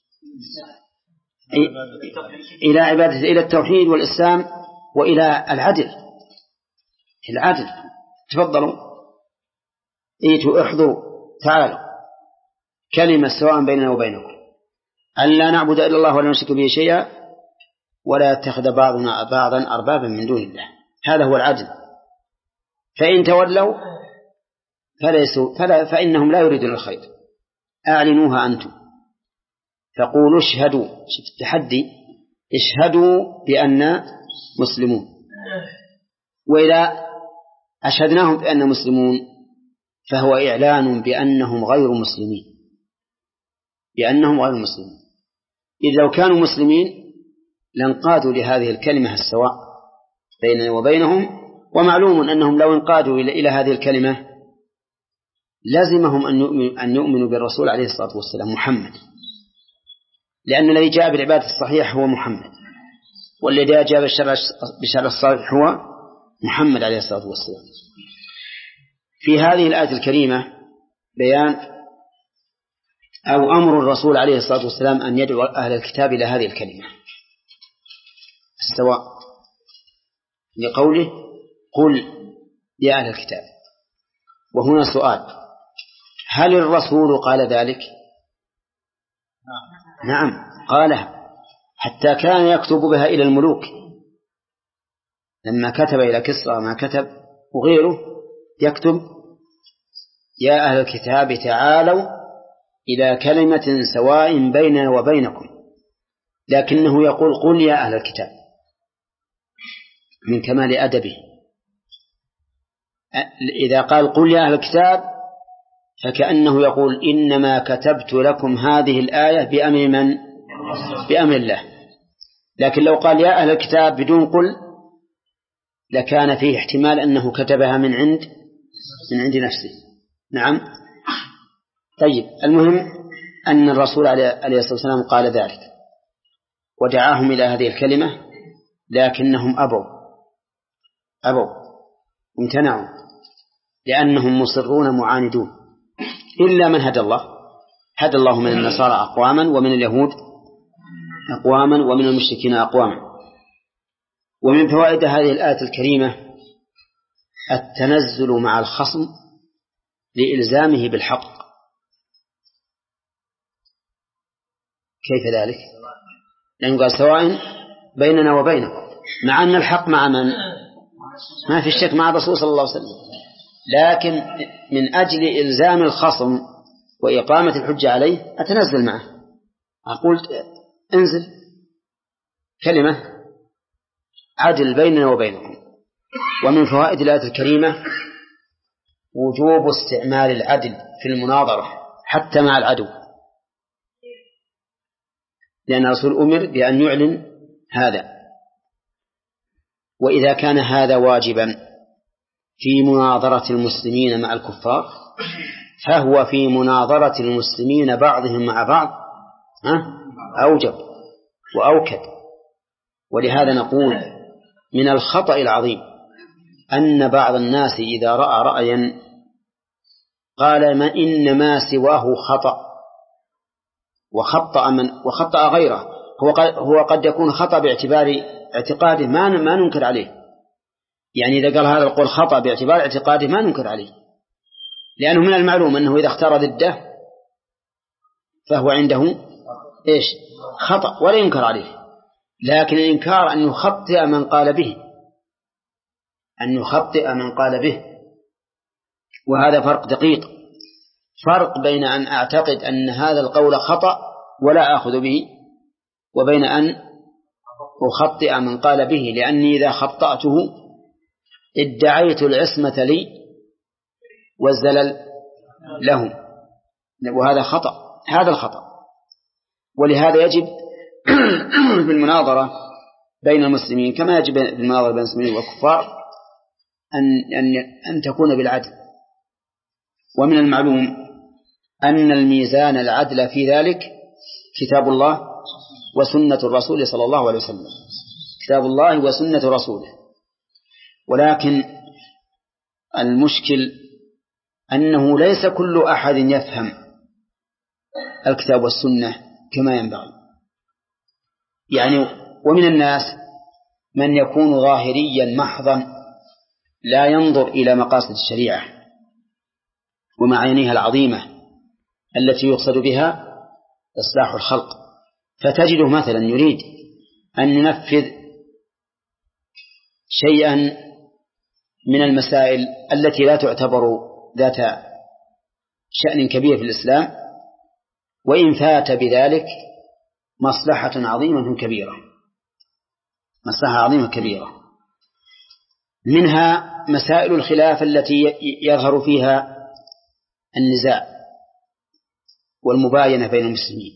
إلى عبادة، إلى التوحيد والإسلام وإلى العدل. العدل تفضلوا ايتوا احضروا تعالوا، كلمة سواء بيننا وبينكم أن لا نعبد إلا الله ولا نشرك به شيئا ولا يتخذ بعضنا بعضا أربابا من دون الله. هذا هو العدل. فإن تولوا فليسوا فلا فإنهم لا يريدون الخير. أعلنوها أنتم فقولوا اشهدوا، شوف التحدي، اشهدوا بأننا مسلمون. وإذا أشهدناهم بأننا مسلمون فهو إعلان بأنهم غير مسلمين، بأنهم غير مسلمين. إذ لو كانوا مسلمين لانقادوا لهذه الكلمة السواء بيننا وبينهم. ومعلوم أنهم لو انقادوا إلى هذه الكلمة لازمهم أن يؤمنوا, أن يؤمنوا بالرسول عليه الصلاة والسلام محمد، لأن الذي جاء بالعبادة الصحيح هو محمد، والذي جاء بالشرع الصحيح هو محمد عليه الصلاة والسلام. في هذه الآية الكريمة بيان أو أمر الرسول عليه الصلاة والسلام أن يدعو أهل الكتاب إلى هذه الكلمة السواء، لقوله قل يا أهل الكتاب. وهنا سؤال، هل الرسول قال ذلك؟ نعم قالها، حتى كان يكتب بها إلى الملوك. لما كتب إلى كسرى ما كتب وغيره يكتب يا أهل الكتاب تعالوا إلى كلمة سواء بيننا وبينكم، لكنه يقول قل يا أهل الكتاب من كمال أدبه إذا قال قل يا أهل الكتاب فكأنه يقول إنما كتبت لكم هذه الآية بأمر من؟ بأمر الله. لكن لو قال يا أهل الكتاب بدون قل لكان فيه احتمال أنه كتبها من عند من عند نفسه. نعم. طيب، المهم أن الرسول عليه الصلاة والسلام قال ذلك ودعاهم إلى هذه الكلمة، لكنهم أبوا أبوا امتنعوا لأنهم مصرون معاندون، إلا من هدى الله. هدى الله من النصارى أقواما ومن اليهود أقواما ومن المشركين أقواما. ومن فوائد هذه الآية الكريمة التنزل مع الخصم لإلزامه بالحق. كيف ذلك؟ لأنه قال سواء بيننا وبينكم، مع أن الحق مع من؟ ما في الشك مع الرسول صلى الله عليه وسلم، لكن من أجل إلزام الخصم وإقامة الحجة عليه أتنزل معه، أقول انزل كلمة عدل بيننا وبينكم. ومن فوائد الآية الكريمة وجوب استعمال العدل في المناظرة حتى مع العدو، لأن الرسول أمر بأن يعلن هذا. وإذا كان هذا واجبا في مناظرة المسلمين مع الكفار فهو في مناظرة المسلمين بعضهم مع بعض أوجب وأوكد. ولهذا نقول من الخطأ العظيم أن بعض الناس إذا رأى رأيا قال ما إن ما سواه خطأ وخطأ من وخطأ غيره. هو قد, هو قد يكون خطأ باعتبار اعتقاده ما ما ننكر عليه، يعني إذا قال هذا القول خطأ باعتبار اعتقاده ما ننكر عليه، لأنه من المعلوم أنه إذا اختار ضده فهو عنده إيش؟ خطأ ولا ينكر عليه. لكن الإنكار أن يخطئ من قال به أن يخطئ من قال به وهذا فرق دقيق، فرق بين أن أعتقد أن هذا القول خطأ ولا أخذ به، وبين أن أخطئ من قال به، لأني إذا خطأته ادعيت العصمة لي والزلل له، وهذا خطأ، هذا الخطأ. ولهذا يجب في المناظرة بين المسلمين كما يجب في المناظرة بين المسلمين والكفار أن, أن, أن تكون بالعدل. ومن المعلوم أن الميزان العدل في ذلك كتاب الله وسنة الرسول صلى الله عليه وسلم، كتاب الله وسنة رسوله. ولكن المشكل أنه ليس كل أحد يفهم الكتاب والسنة كما ينبغي، يعني ومن الناس من يكون ظاهريا محضا لا ينظر إلى مقاصد الشريعة ومعانيها العظيمة التي يقصد بها إصلاح الخلق، فتجده مثلا يريد أن ينفذ شيئا من المسائل التي لا تعتبر ذات شأن كبير في الإسلام، وإن فات بذلك مصلحة عظيمة كبيرة، مصلحة عظيمة كبيرة. منها مسائل الخلاف التي يظهر فيها النزاع والمباينة بين المسلمين،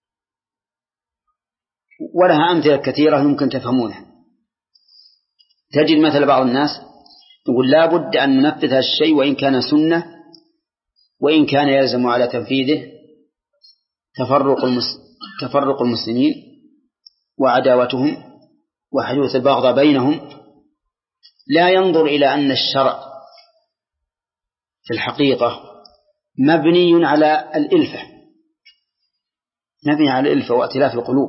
ولها أمثلة كثيرة يمكن تفهمونها. تجد مثل بعض الناس يقول لا بد أن ننفذ هذا الشيء وإن كان سنة، وإن كان يلزم على تنفيذه تفرق, المس... تفرق المسلمين وعداوتهم وحدوث البغضاء بينهم. لا ينظر إلى أن الشرع في الحقيقة مبني على الإلفة، مبني على الإلفة وائتلاف القلوب.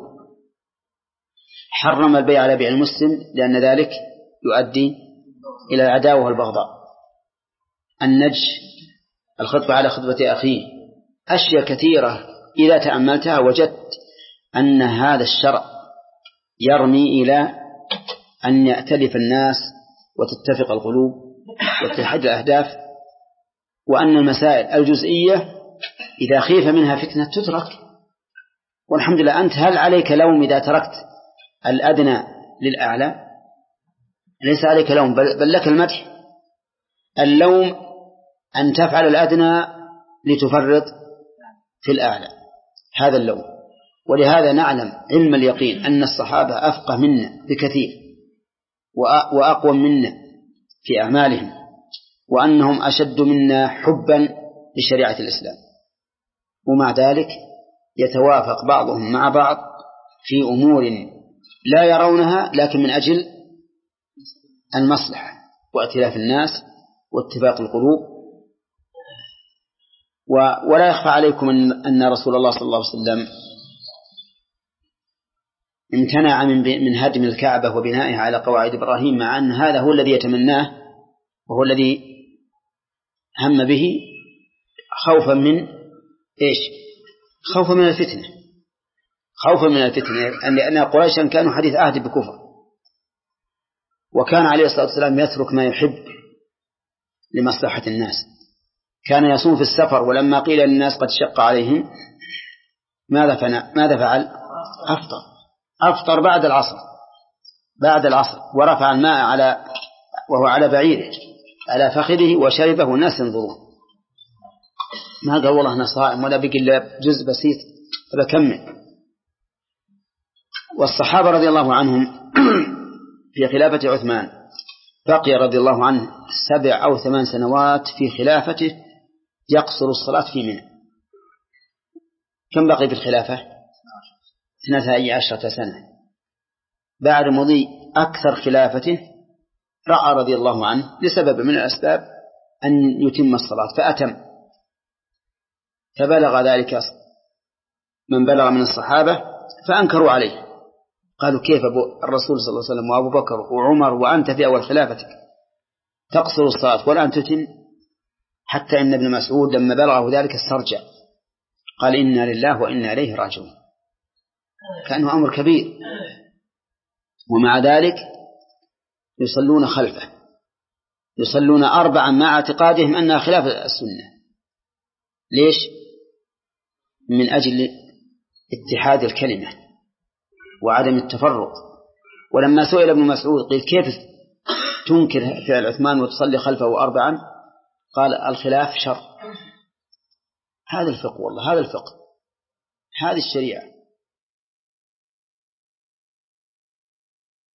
حرم البيع على بيع المسلم لأن ذلك يؤدي إلى العداوة والبغضاء. النجش، الخطبة على خطبة أخيه، أشياء كثيرة إذا تأملتها وجدت أن هذا الشرع يرمي إلى أن يأتلف الناس وتتفق القلوب وتتحد الأهداف، وأن المسائل الجزئية إذا خيف منها فتنة تترك. والحمد لله أنت هل عليك لوم إذا تركت الأدنى للأعلى؟ ليس عليك لوم، بل لك المدح، اللوم أن تفعل الأدنى لتفرط في الأعلى، هذا اللوم. ولهذا نعلم علم اليقين أن الصحابة أفقه منا بكثير وأقوى منا في أعمالهم، وأنهم أشد منا حبا لشريعة الإسلام، ومع ذلك يتوافق بعضهم مع بعض في أمور لا يرونها، لكن من أجل المصلحة وائتلاف الناس واتفاق القلوب. ولا يخفى عليكم أن رسول الله صلى الله عليه وسلم امتنع من هدم الكعبة وبنائها على قواعد إبراهيم، مع أن هذا هو الذي يتمناه وهو الذي هم به، خوفا من إيش؟ خوفا من الفتنة، خوفا من الفتنة، لأن قريشا كانوا حديث عهد بكفر، وكان عليه الصلاة والسلام يترك ما يحب لمصلحة الناس. كان يصوم في السفر، ولما قيل للناس قد شق عليهم ماذا فعل؟ ماذا فعل؟ أفطر أفطر بعد العصر بعد العصر ورفع الماء على وهو على بعيره على فخذه وشربه والناس ينظرون. ما قال والله أنا صائم ولا بقي إلا جزء بسيط فبكمل. والصحابة رضي الله عنهم في خلافة عثمان بقي رضي الله عنه سبع أو ثمان سنوات في خلافته يقصر الصلاة في منى. كم بقي في الخلافة؟ اثنتي عشرة سنة. بعد مضي أكثر خلافته رأى رضي الله عنه لسبب من الأسباب أن يتم الصلاة فأتم، فبلغ ذلك من بلغ من الصحابة فأنكروا عليه، قالوا كيف الرسول صلى الله عليه وسلم وأبو بكر وعمر وأنت في أول خلافتك تقصر الصلاة ولا أن تتم؟ حتى إن ابن مسعود لما بلغه ذلك استرجع قال إنا لله وإنا إليه راجعون، كأنه أمر كبير، ومع ذلك يصلون خلفه، يصلون أربعا مع اعتقادهم أنها خلاف السنة. ليش؟ من أجل اتحاد الكلمة وعدم التفرق. ولما سئل ابن مسعود قيل كيف تنكر فعل عثمان وتصلي خلفه أربعا؟ قال الخلاف شر. هذا الفقه، والله هذا الفقه، هذه الشريعة.